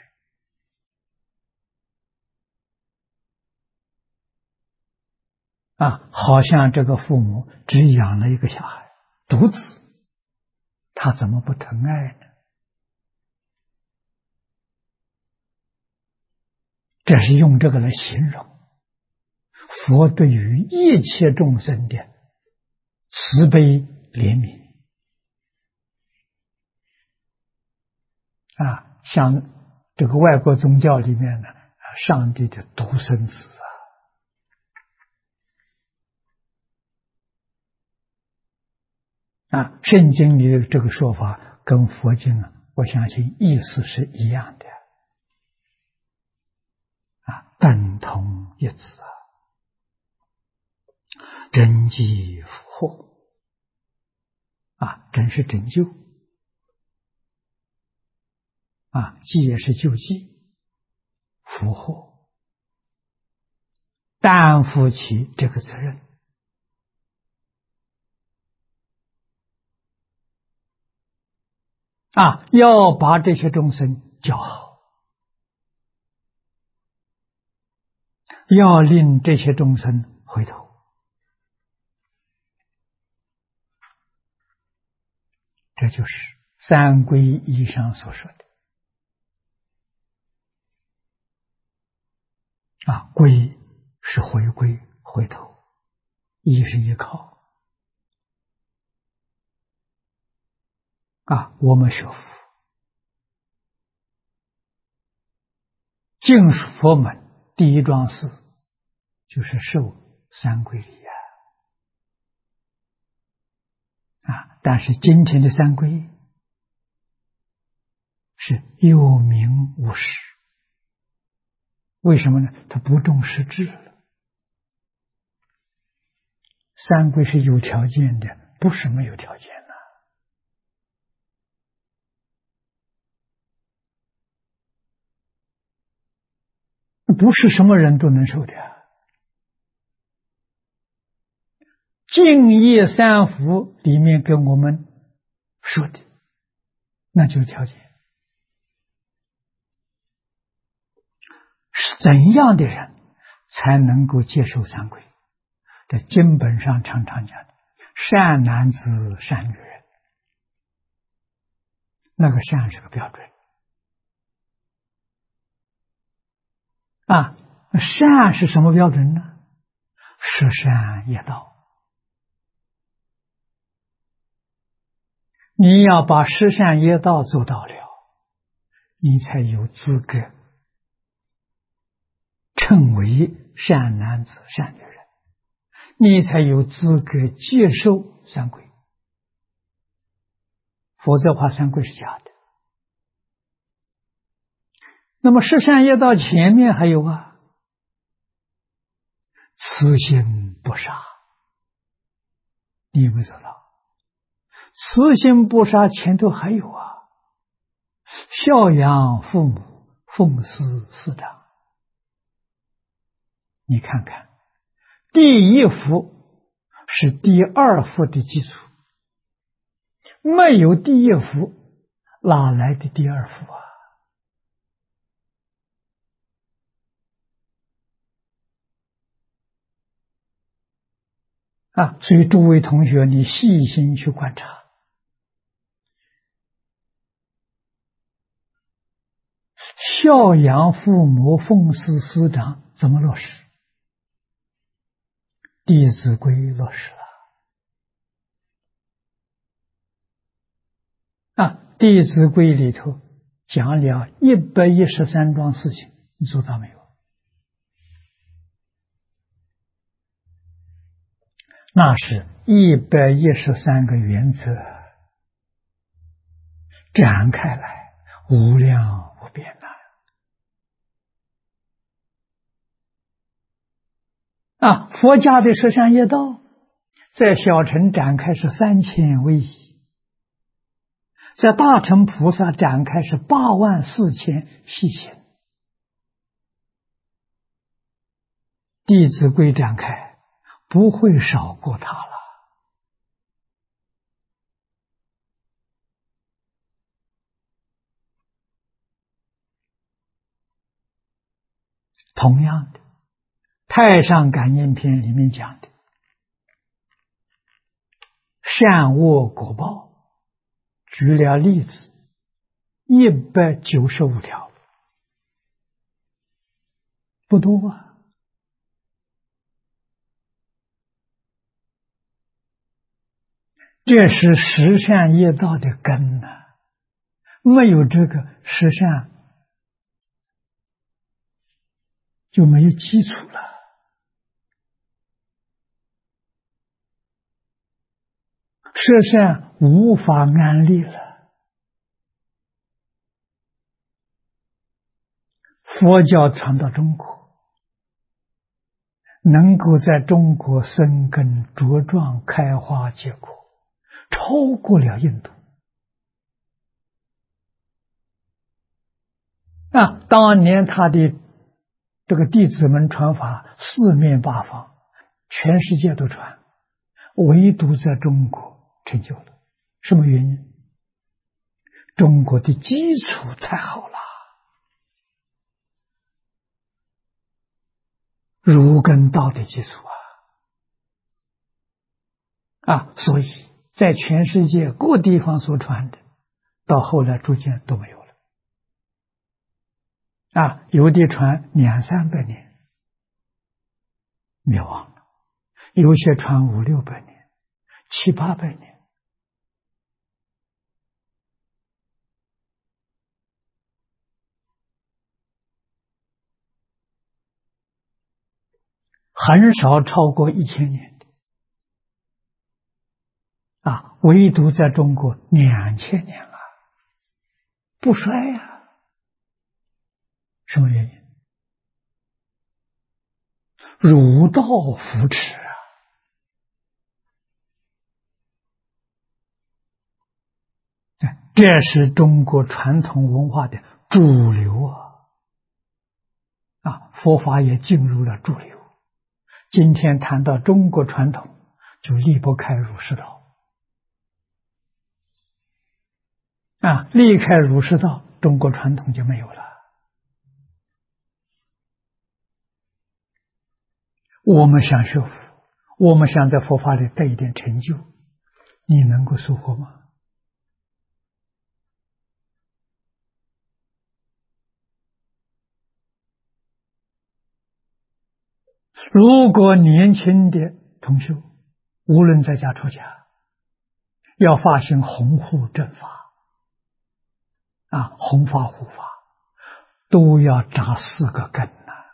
啊，好像这个父母只养了一个小孩，独子，他怎么不疼爱呢？这是用这个来形容佛对于一切众生的慈悲怜悯啊，像这个外国宗教里面呢，上帝的独生子啊，圣经里的这个说法跟佛经啊，我相信意思是一样的啊，等同一致啊，真济福祸啊，真是拯救啊，济也是救济，福祸担负起这个责任啊，要把这些众生教好，要令这些众生回头。这就是三皈依上所说的啊，皈是回归回头，依是依靠啊。我们学佛进佛门第一桩事就是受三皈礼啊，但是今天的三皈是有名无实，为什么呢？他不重实质了。三皈是有条件的，不是没有条件的，不是什么人都能受的。净业三福里面跟我们说的，那就是条件。是怎样的人才能够接受三皈？这经本上常常讲的，善男子、善女人，那个善是个标准啊。善是什么标准呢？十善业道。你要把十善业道做到了，你才有资格称为善男子、善女人，你才有资格接受三皈，否则的话三皈是假的。那么十善业道前面还有啊，慈心不杀，你有没有做到？慈心不杀前头还有啊，孝养父母，奉事师长。你看看，第一福是第二福的基础，没有第一福，哪来的第二福啊？所以诸位同学，你细心去观察，孝养父母，奉事师长怎么落实？弟子规落实了啊！弟子规里头讲了113桩事情，你做到没有？那是113个原则展开来，无量无边啊！佛家的十善业道，在小乘展开是3000威仪，在大乘菩萨展开是84000细行弟子规》展开，不会少过他了。同样的，《太上感应篇》里面讲的善恶果报，举了例子195条，不多啊。这是十善业道的根呐，没有这个十善，就没有基础了。十善无法安立了。佛教传到中国，能够在中国生根茁壮、开花结果，超过了印度。当年他的这个弟子们传法四面八方，全世界都传，唯独在中国成就了。什么原因？中国的基础太好了，儒根道的基础所以在全世界各地方所传的，到后来逐渐都没有了。有的传200-300年灭亡了，有些传500-600年、700-800年。很少超过1000年的唯独在中国2000年不衰什么原因？儒道扶持这是中国传统文化的主流佛法也进入了主流。今天谈到中国传统，就离不开儒释道离开儒释道，中国传统就没有了。我们想学佛，我们想在佛法里得一点成就，你能够收获吗？如果年轻的同学，无论在家出家，要发行弘护正法弘法护法，都要扎4个根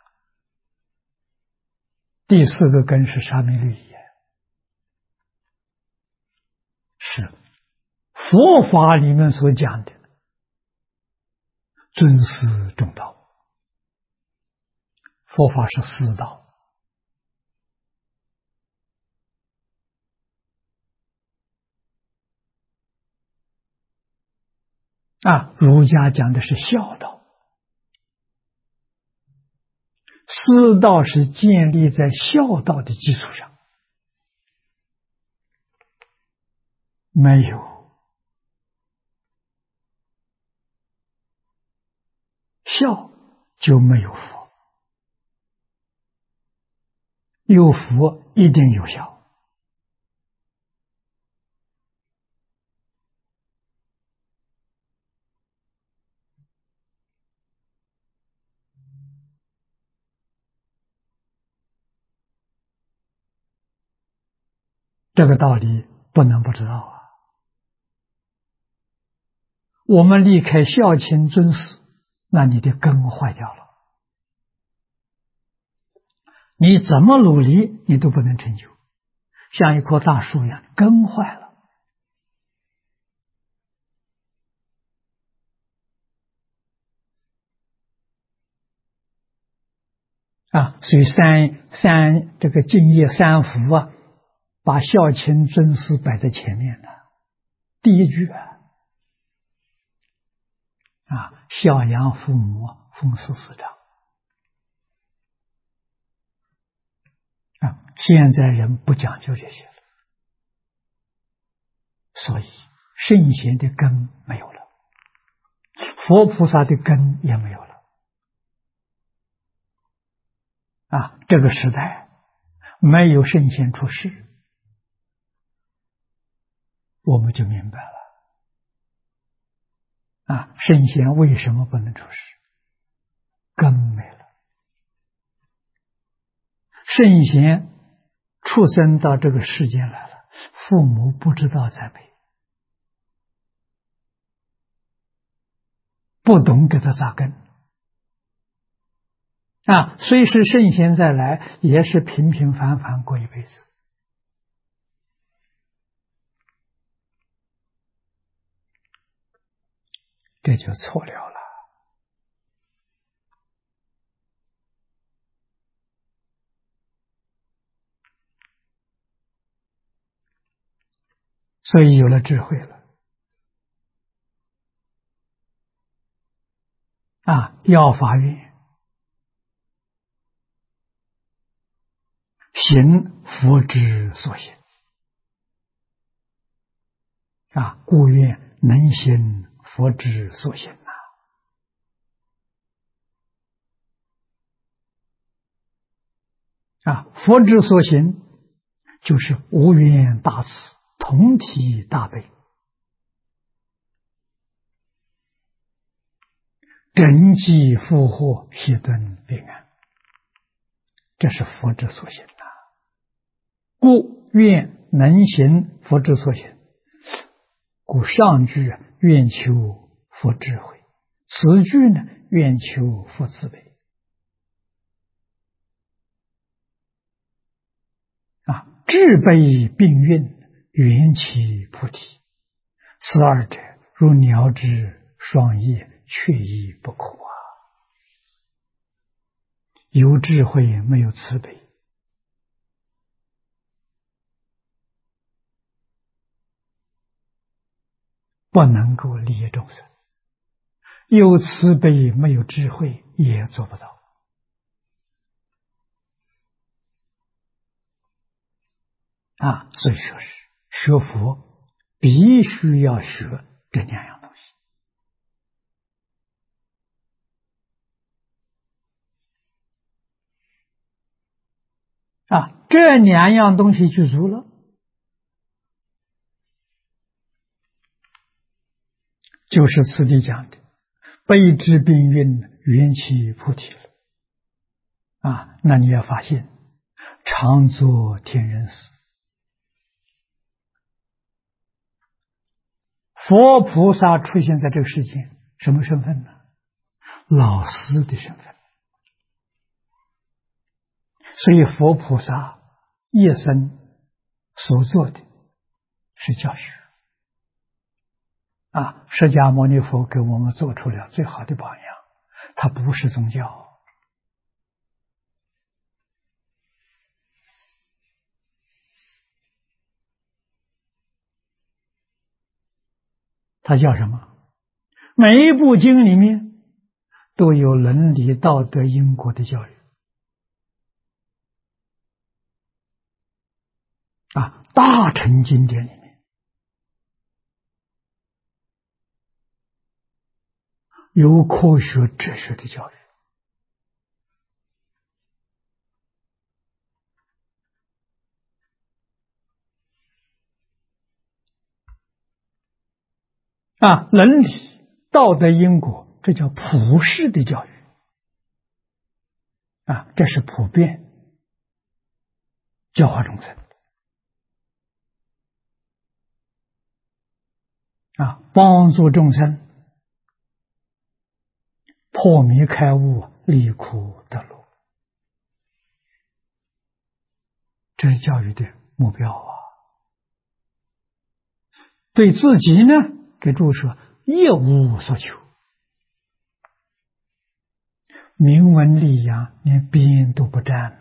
第4个根是沙弥律仪，是佛法里面所讲的尊师重道。佛法是4道儒家讲的是孝道，4道是建立在孝道的基础上，没有孝就没有佛，有佛一定有孝。这个道理不能不知道我们离开孝亲尊师，那你的根坏掉了，你怎么努力你都不能成就，像一棵大树一样，根坏了所以这个敬业三福把孝亲尊师摆在前面的第一句孝养父母，奉事师长现在人不讲究这些了，所以圣贤的根没有了，佛菩萨的根也没有了。这个时代没有圣贤出世，我们就明白了。圣贤为什么不能出世？根没了。圣贤出生到这个世间来了，父母不知道栽培，不懂给他扎根。虽是圣贤再来，也是平平凡凡过一辈子。这就错了了。所以有了智慧了，要发愿，行佛之所行，故愿能行佛之所行佛之所行就是无缘大慈，同体大悲，拯济福祸，喜顿平安，这是佛之所行故愿能行佛之所行，故上句愿求佛智慧，此句呢愿求佛慈悲。智悲并运，缘起菩提，此二者如鸟之双翼，缺一不可有智慧没有慈悲，不能够利益众生；有慈悲没有智慧，也做不到。所以说是学佛必须要学这两样东西。这两样东西具足了，就是此地讲的悲智并运，缘起菩提了。那你要发现常作天人师，佛菩萨出现在这个世间，什么身份呢？老师的身份。所以佛菩萨一生所做的是教学。释迦牟尼佛给我们做出了最好的榜样，它不是宗教。它叫什么？每一部经里面都有伦理道德因果的教育。大乘经典里面有科学哲学的教育。伦理道德因果，这叫普世的教育。这是普遍教化众生帮助众生破迷开悟，离苦得乐，这是教育的目标对自己呢，给诸说一无所求，名闻利养连边都不沾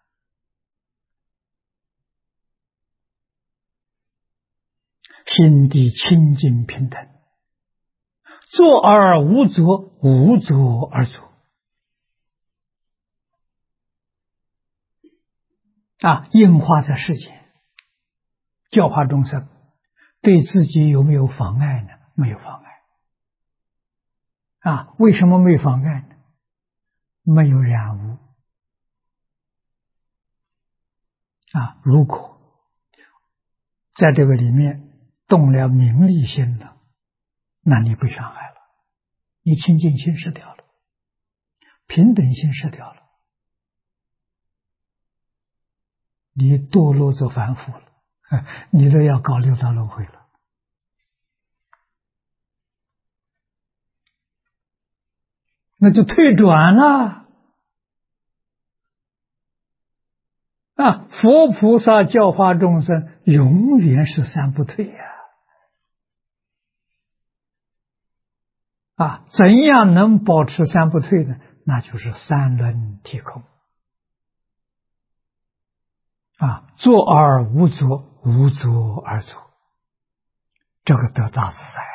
心地清净平等，作而无作，无作而作。 应化在世间，教化众生，对自己有没有妨碍呢？没有妨碍。为什么没有妨碍呢？没有染污。如果在这个里面动了名利心了，那你被伤害了，你清净心失掉了，平等心失掉了，你堕落做凡夫了，你都要搞六道轮回了。那就退转了。佛菩萨教化众生永远是三不退怎样能保持三不退呢？那就是三轮体空。作而无作，无作而作，这个得大自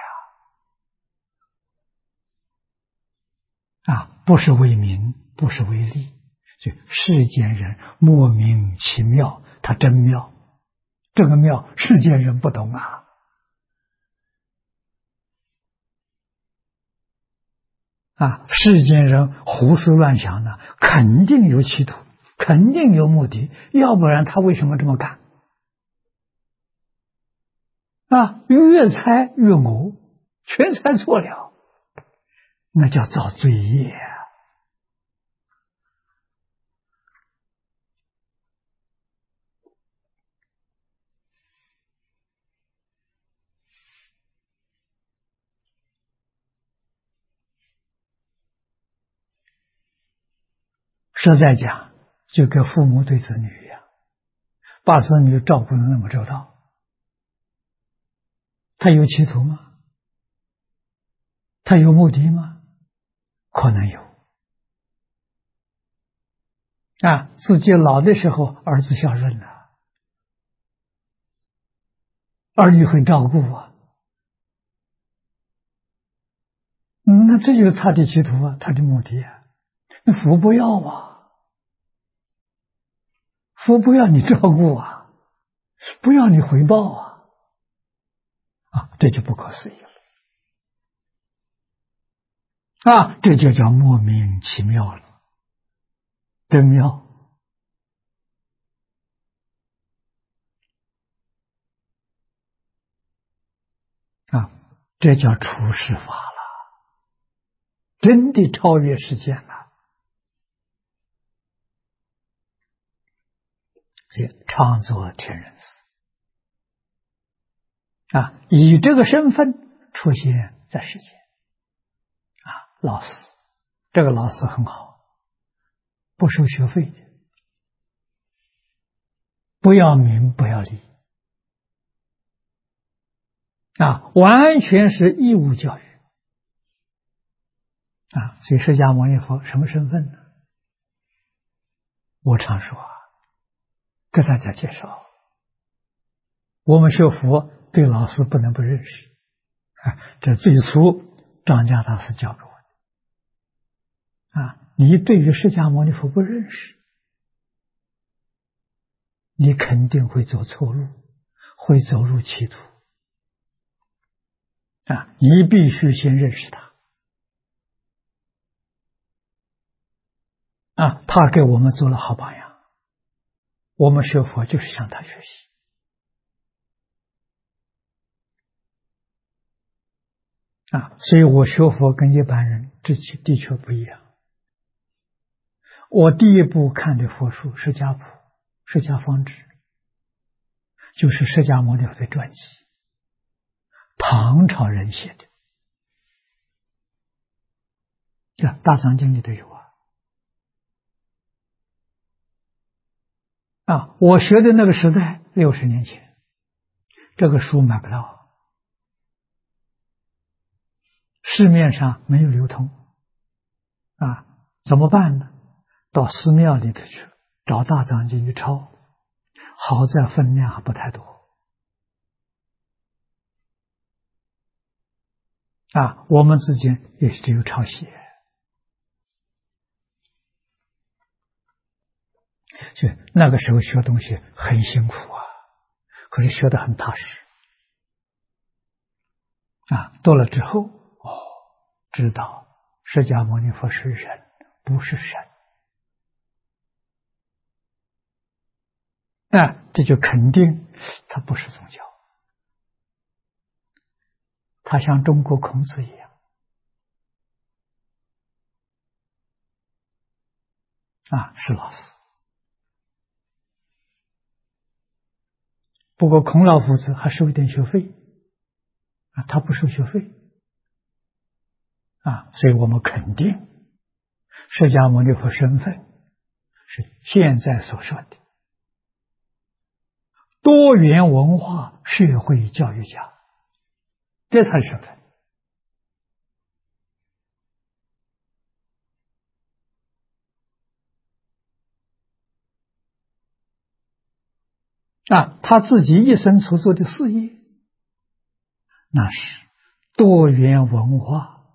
在不是为名，不是为利，所以世间人莫名其妙，他真妙，这个妙世间人不懂世间人胡思乱想的，肯定有企图，肯定有目的，要不然他为什么这么干？越猜越讹，全猜错了，那叫造罪业实在讲，就跟父母对子女一样，把子女照顾得那么周到，他有企图吗？他有目的吗？可能有。自己老的时候，儿子孝顺了，儿女会照顾那这就是他的企图他的目的那福不要福不要你照顾不要你回报这就不可思议了这就叫莫名其妙了，真妙这叫出世法了，真的超越世间了。所以创作天人师以这个身份出现在世间老师，这个老师很好，不收学费的，不要名不要利完全是义务教育所以释迦牟尼佛什么身份呢？我常说给大家介绍，我们学佛对老师不能不认识这最初张家大师教给我的你对于释迦牟尼佛不认识，你肯定会走错路，会走入歧途你必须先认识他他给我们做了好榜样，我们学佛就是向他学习所以我学佛跟一般人的确不一样。我第一部看的佛书《释迦谱》《释迦方志》，就是释迦牟尼佛的传记，唐朝人写的，大藏经里都有我学的那个时代60年前，这个书买不到，市面上没有流通怎么办呢？到寺庙里头去找大藏经去抄，好在分量还不太多我们之间也只有抄写， 就那个时候学东西很辛苦啊，可是学得很踏实啊。多了之后，知道释迦牟尼佛是人，不是神。这就肯定它不是宗教，它像中国孔子一样是老师。不过孔老夫子还收一点学费他不收学费所以我们肯定释迦牟尼佛身份是现在所说的多元文化社会教育家，这才是身份他自己一生所做的事业，那是多元文化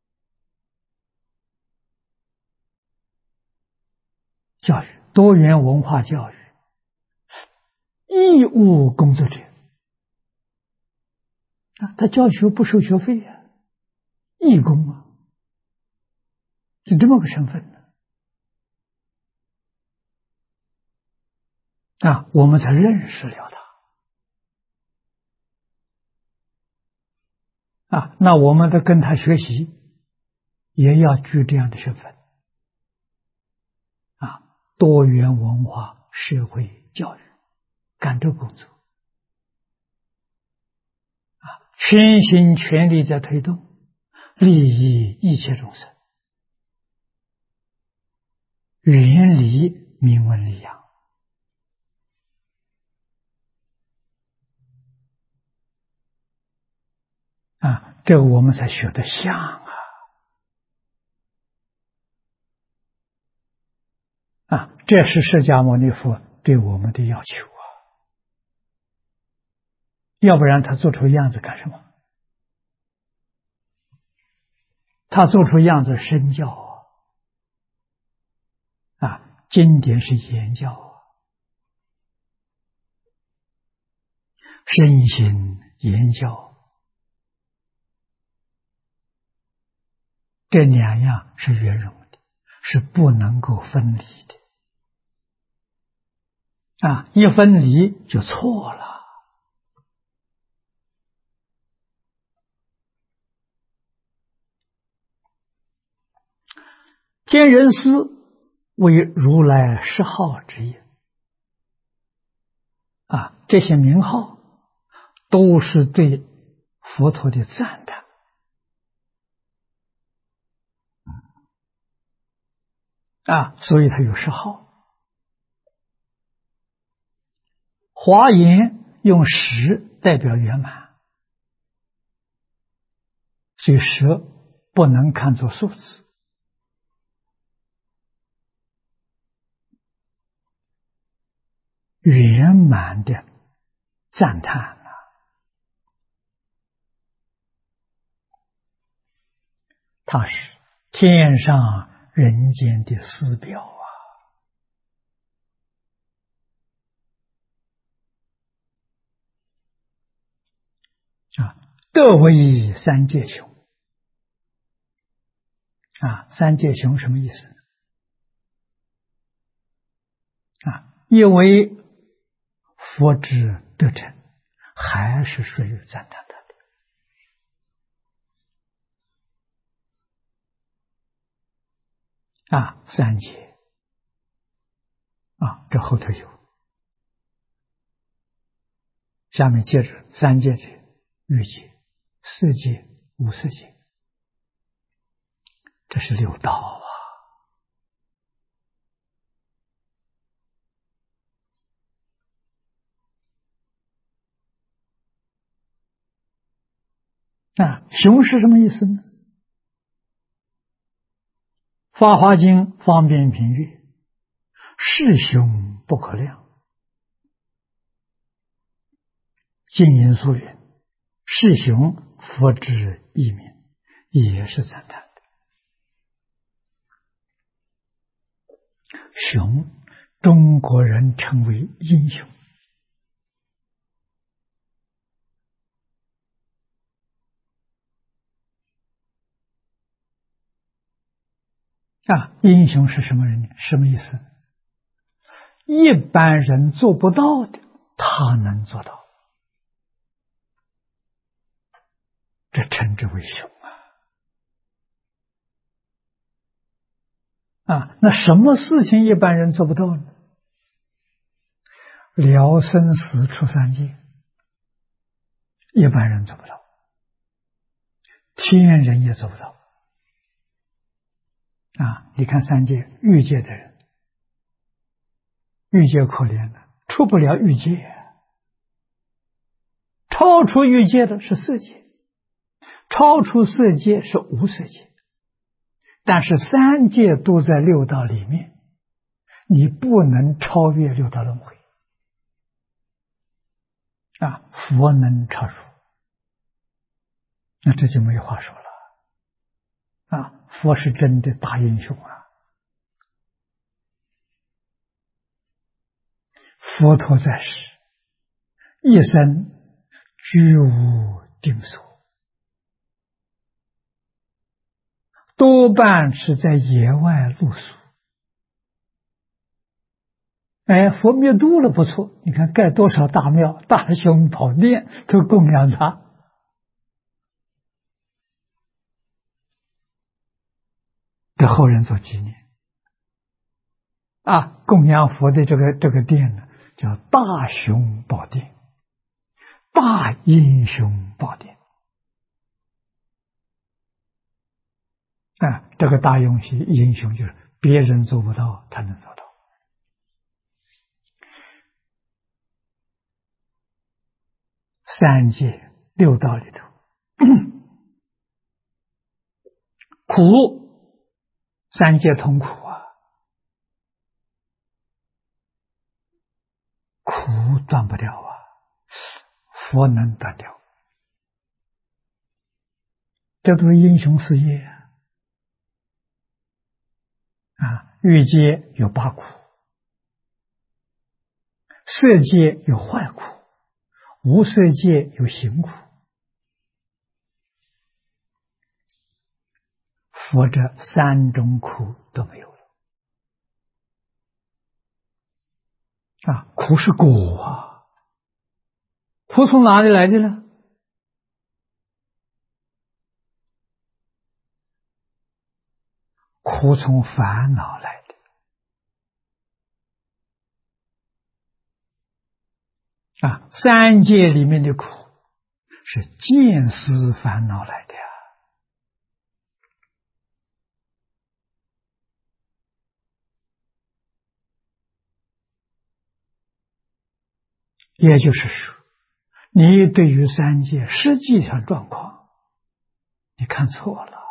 教育，多元文化教育义务工作者他教学不收学费义工是这么个身份我们才认识了他那我们的跟他学习也要具这样的身份多元文化社会教育干这个工作全心全力在推动利益一切众生，远离名闻利养这个我们才学得像这是释迦牟尼佛对我们的要求要不然他做出样子干什么？他做出样子身教经典是言教身心言教这两样是圆融的，是不能够分离的一分离就错了天人师为如来十号之一这些名号都是对佛陀的赞叹所以他有十号。华严用十代表圆满，所以十不能看作数字圆满的赞叹它是天上人间的师表德为三界雄三界雄什么意思呢？一为佛之得成，还是属于赞叹他的三界这后头有，下面接着三界者欲界、四界、无色界，这是六道雄是什么意思呢？法华经方便品曰：是雄不可量。净言疏云：是雄佛之义名，也是赞叹的。雄中国人称为英雄啊！英雄是什么人呢？什么意思？一般人做不到的，他能做到，这称之为雄啊！那什么事情一般人做不到呢？了生死出三界，一般人做不到，天人也做不到啊！你看三界，欲界的人，欲界可怜了，出不了欲界，超出欲界的是色界，超出色界是无色界，但是三界都在六道里面，你不能超越六道轮回啊！佛能超出，那这就没话说了啊！佛是真的大英雄啊！佛陀在世，一生居无定所，多半是在野外露宿。哎，佛灭度了不错，你看盖多少大庙、大雄宝殿都供养他，给后人做纪念啊！供养佛的这个殿呢，叫大雄宝殿、大英雄宝殿啊！这个大英雄就是别人做不到，他能做到。三界六道里头，苦，三界同苦啊，苦断不掉啊，佛能断掉，这都是英雄事业啊！欲界有八苦，色界有坏苦，无色界有行苦，佛这三种苦都没有了啊！苦是果啊，苦从哪里来的呢？苦从烦恼来的啊！三界里面的苦是见思烦恼来的呀。也就是说，你对于三界实际上状况，你看错了，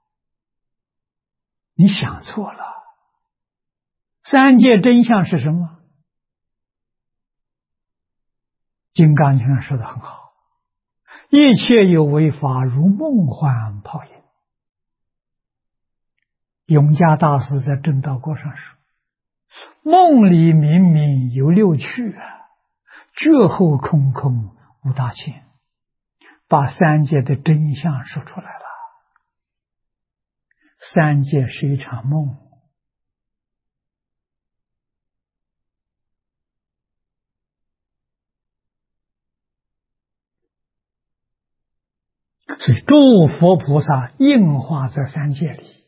你想错了。三界真相是什么？金刚经上说的很好，一切有为法，如梦幻泡影。永嘉大师在正道歌上说，梦里明明有六趣啊，觉后空空无大千，把三界的真相说出来了。三界是一场梦，所以诸佛菩萨应化在三界里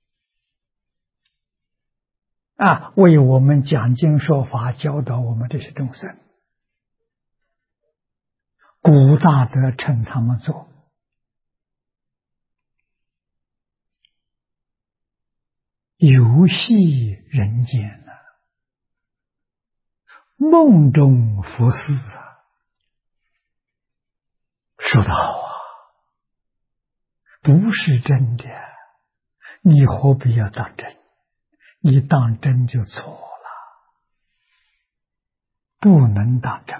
啊，为我们讲经说法，教导我们这些众生。古大德称他们做游戏人间啊，梦中佛事啊，说得好啊，不是真的，你何必要当真？你当真就错了，不能当真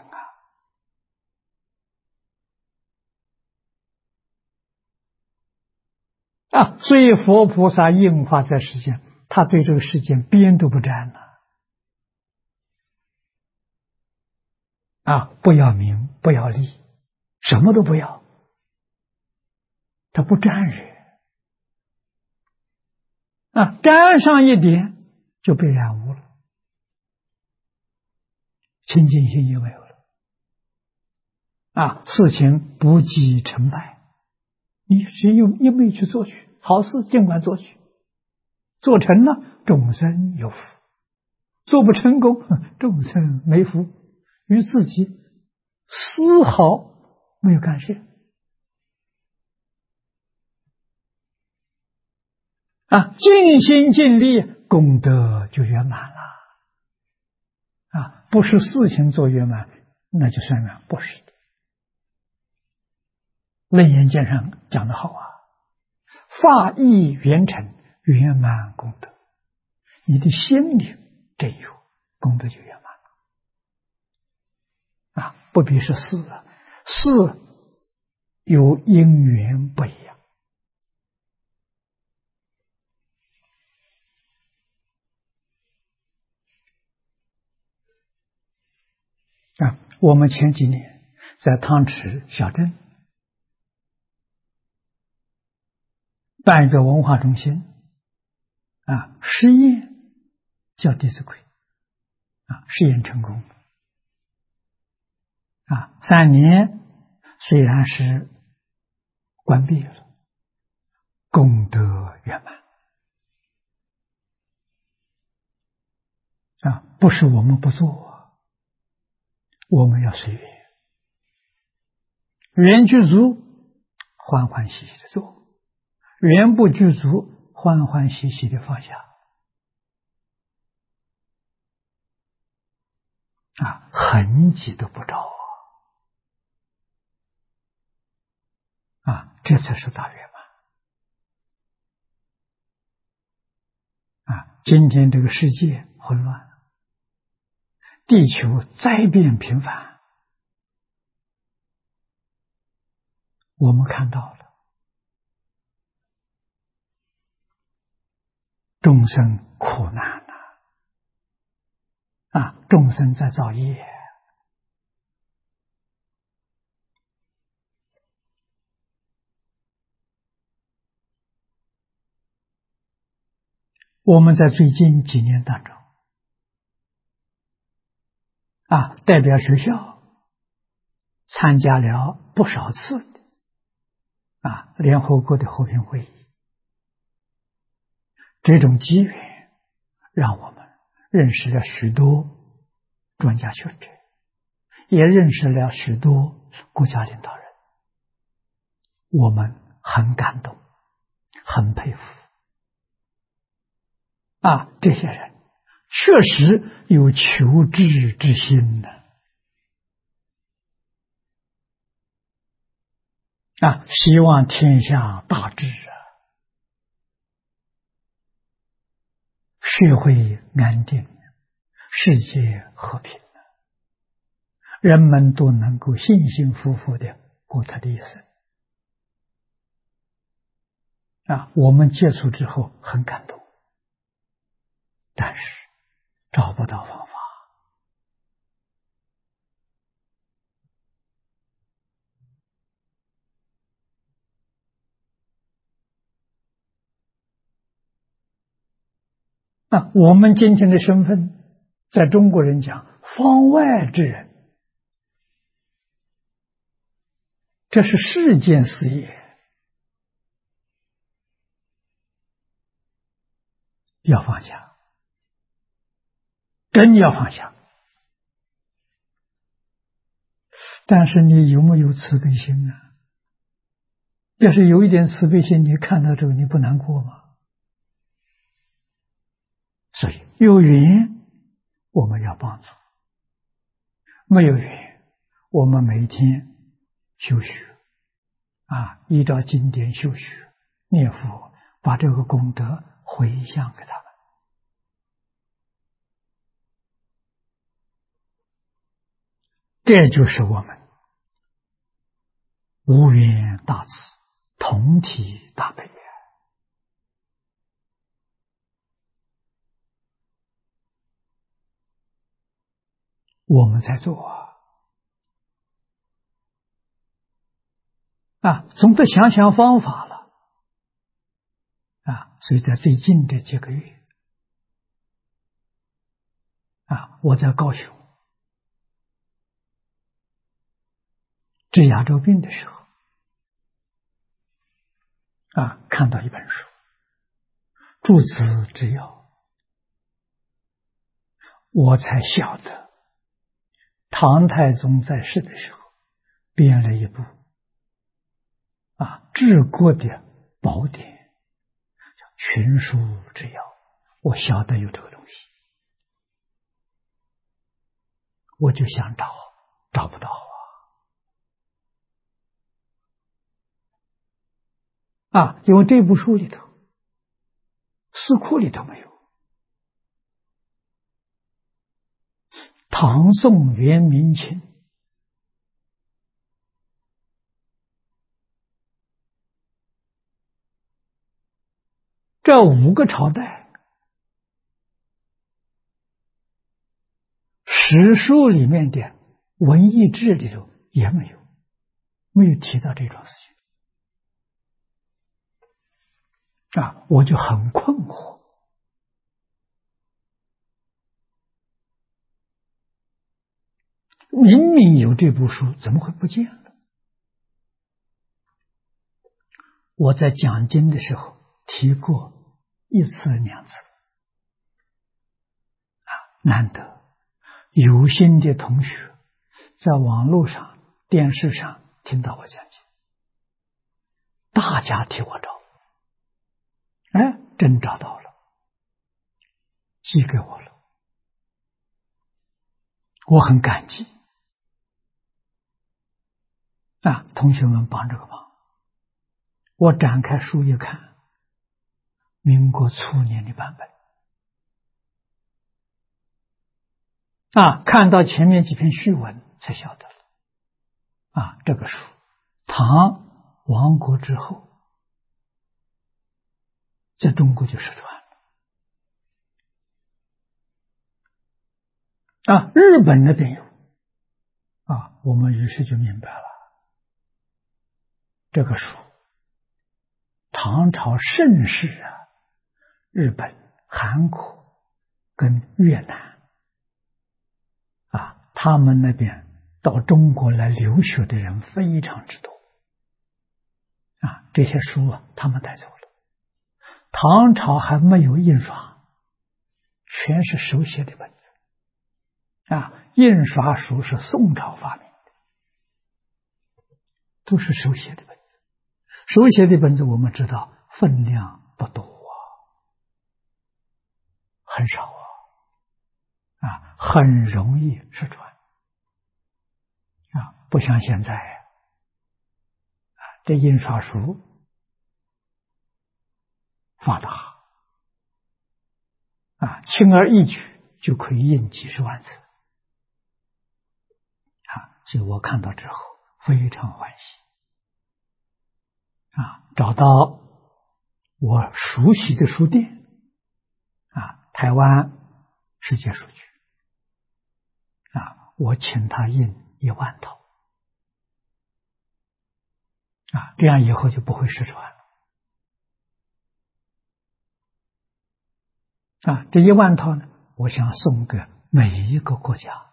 啊！所以佛菩萨应化在世间，他对这个世间边都不沾了不要名，不要利，什么都不要，他不沾染沾上一点就被染污了，清净心就没有了事情不计成败，你只有一味去做去，好事尽管做去，做成了众生有福，做不成功众生没福，与自己丝毫没有干涉尽心尽力，功德就圆满了不是事情做圆满，那就算圆，不是的。楞严经上讲得好法义圆成，圆满功德，你的心里真有，功德就圆满了不必是事事有因缘不一样我们前几年在汤池小镇办一个文化中心实验叫《弟子规》实验成功3年虽然是关闭了，功德圆满不是我们不做，我们要随缘，缘具足，欢欢喜喜的做；缘不具足，欢欢喜喜的放下痕迹都不着这才是大圆满今天这个世界混乱，地球灾变频繁，我们看到了众生苦难众生在造业我们在最近几年当中代表学校参加了不少次的联合国的和平会议，这种机缘让我们认识了许多专家学者，也认识了许多国家领导人，我们很感动，很佩服这些人确实有求知之心希望天下大治社会安定，世界和平，人们都能够幸幸福福的过他的一生我们接触之后很感动，但是找不到方法我们今天的身份，在中国人讲方外之人，这是世间事业，要放下，真要放下。但是你有没有慈悲心要是有一点慈悲心，你看到这个你不难过吗？所以有缘我们要帮助，没有缘我们每天修学依照经典修学念佛，把这个功德回向给他们。这就是我们无缘大慈，同体大悲我们在做总得想想方法了所以在最近的几个月我在高雄治牙周病的时候看到一本书《诸子之要》，我才晓得唐太宗在世的时候编了一部治国的宝典，叫《群书之要》。我晓得有这个东西，我就想找，找不到因为这部书里头，四库里头没有。唐宋元明清这5个朝代，史书里面的文艺志里头也没有提到这种事情我就很困惑。明明有这部书，怎么会不见了？我在讲经的时候提过1次2次难得有心的同学在网络上、电视上听到我讲经，大家替我找，真找到了，寄给我了，我很感激同学们帮这个忙。我展开书一看，民国初年的版本看到前面几篇序文才晓得了这个书唐亡国之后在中国就失传了日本那边有我们于是就明白了，这个书唐朝盛世日本、韩国跟越南他们那边到中国来留学的人非常之多这些书他们带走了。唐朝还没有印刷，全是手写的本子印刷书是宋朝发明的，都是手写的本子。手写的本子我们知道分量不多很少很容易失传不像现在这印刷术发达轻而易举就可以印几十万字所以我看到之后非常欢喜找到我熟悉的书店台湾世界书局我请他印1万套这样以后就不会失传了这1万套呢，我想送给每一个国家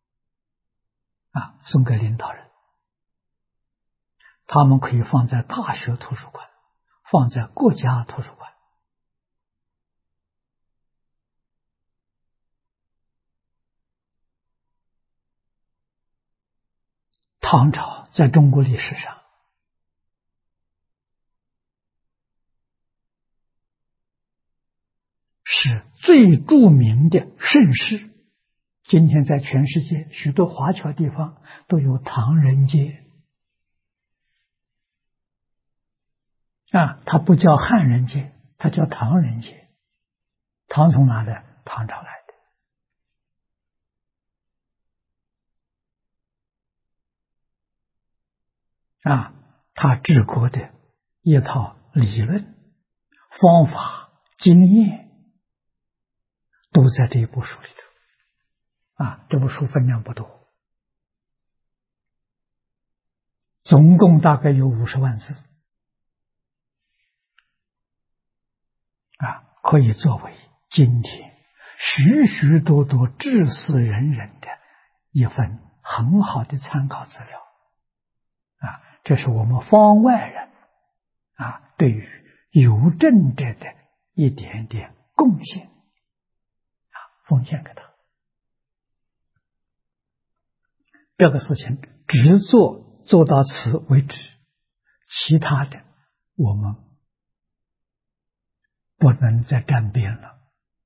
送给领导人，他们可以放在大学图书馆，放在国家图书馆唐朝在中国历史上是最著名的盛世，今天在全世界许多华侨地方都有唐人街它不叫汉人街，它叫唐人街。唐从哪来？唐朝来的他治国的一套理论、方法、经验都在这一部书里头这部书分量不多总共大概有50万字可以作为今天许许多多治世仁人的一份很好的参考资料这是我们方外人对于有政者的一点点贡献奉献给他。这个事情只做到此为止，其他的我们不能再沾边了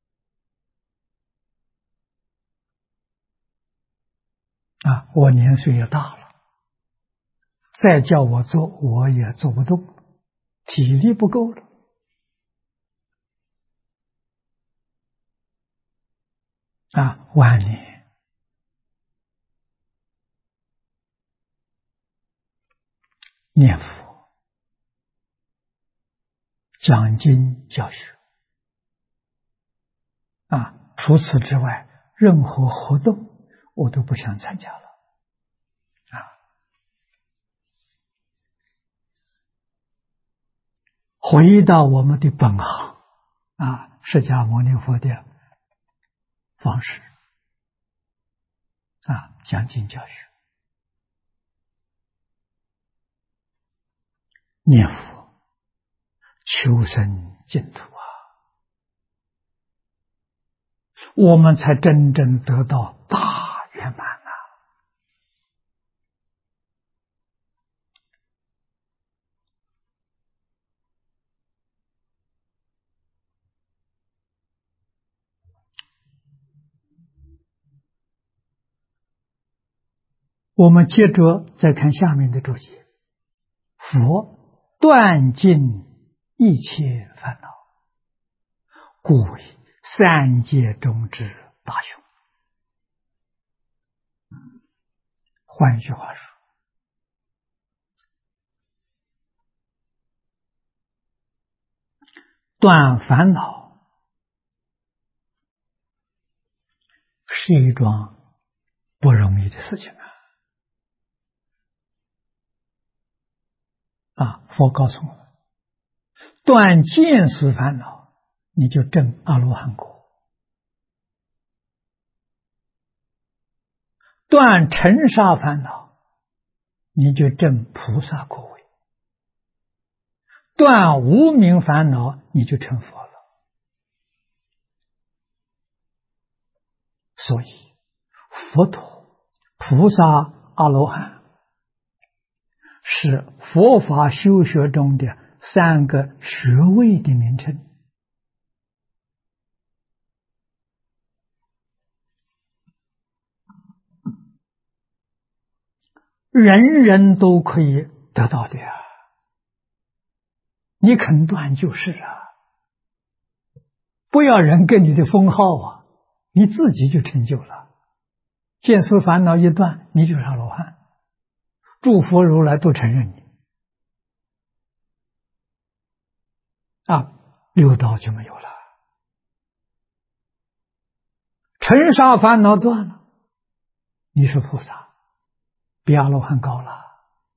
我年岁也大了，再叫我做我也做不动，体力不够了晚年念佛讲经教学除此之外任何活动我都不想参加了回到我们的本行释迦牟尼佛的方式讲经教学念佛求生净土我们才真正得到大圆满我们接着再看下面的注解，佛断尽一切烦恼，故为三界中之大雄。换一句话说，断烦恼是一桩不容易的事情佛告诉我们，断见思烦恼，你就证阿罗汉果；断尘沙烦恼，你就证菩萨果位；断无明烦恼，你就成佛了。所以，佛陀、菩萨、阿罗汉是佛法修学中的3个学位的名称。人人都可以得到的你肯断就是不要人给你的封号你自己就成就了。见思烦恼一断，你就是阿罗汉，诸佛如来都承认你六道就没有了。尘沙烦恼断了，你是菩萨，比阿罗汉高了。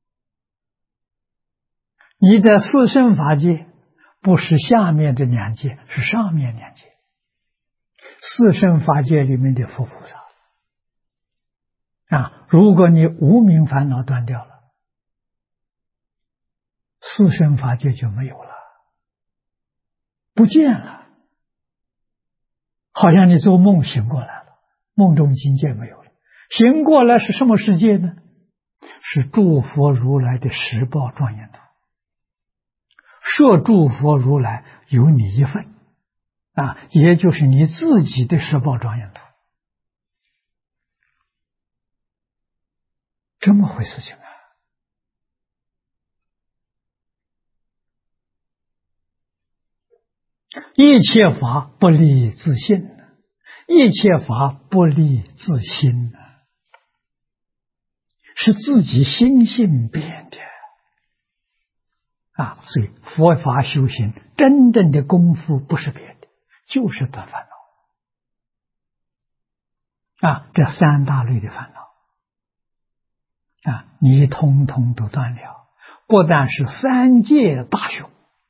你在四圣法界，不是下面这2界，是上面2界。四圣法界里面的佛菩萨如果你无明烦恼断掉了，四圣法界就没有了，不见了，好像你做梦醒过来了，梦中境界没有了，醒过来是什么世界呢？是诸佛如来的十报庄严土，说诸佛如来有你一份也就是你自己的十报庄严土，这么回事情一切法不离自性，一切法不离自心，是自己心性变的所以佛法修行真正的功夫不是别的，就是断烦恼这3大类的烦恼你通通都断了，不但是三界大雄，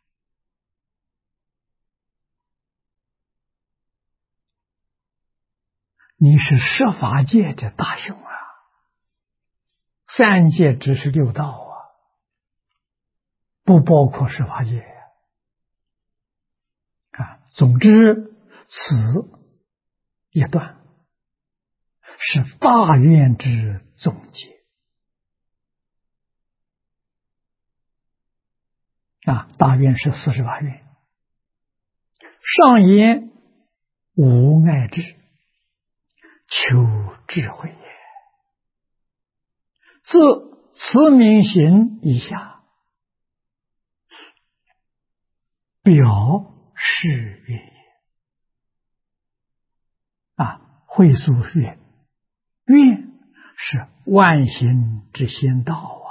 你是十法界的大雄啊！三界只是六道啊，不包括十法界啊。总之，此一段是大愿之总结啊。大愿是48愿，上言无碍智，求智慧也。自此明行以下，表示愿也啊。会疏愿，愿是万行之先道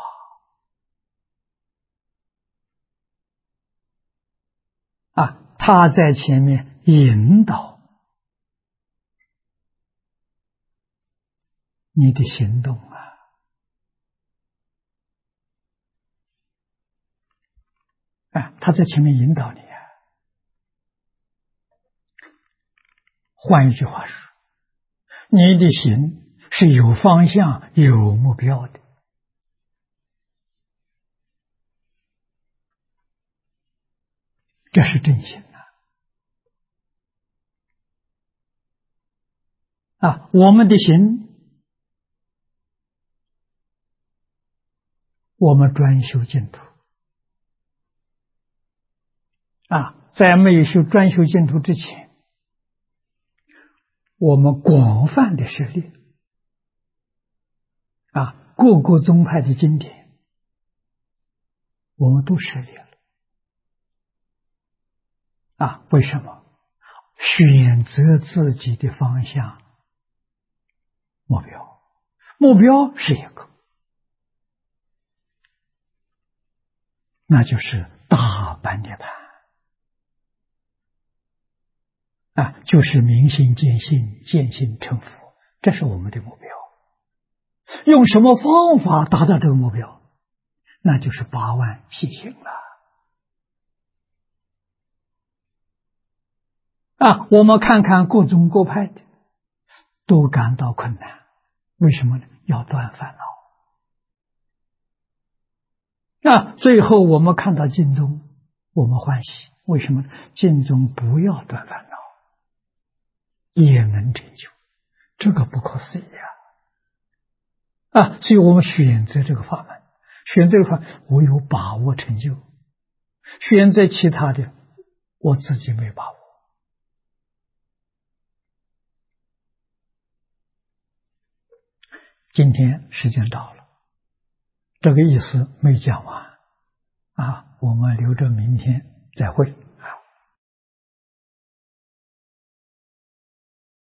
啊！他在前面引导你的行动啊！他在前面引导你啊。换一句话说，你的行是有方向、有目标的。这是正行啊！我们的行，我们专修净土啊！在没有修专修净土之前，我们广泛的涉猎啊，各个宗派的经典，我们都涉猎了啊！为什么？选择自己的方向、目标，目标是一个，那就是大般涅槃啊，就是明心见性，见性成佛，这是我们的目标。用什么方法达到这个目标？那就是8万细行了啊！我们看看各宗各派的，都感到困难，为什么呢？要断烦恼啊！最后我们看到净宗，我们欢喜，为什么？净宗不要断烦恼，也能成就，这个不可思议啊！所以我们选择这个法门，选择这个法门，我有把握成就；选择其他的，我自己没把握。今天时间到了，这个意思没讲完啊，我们留着明天再会。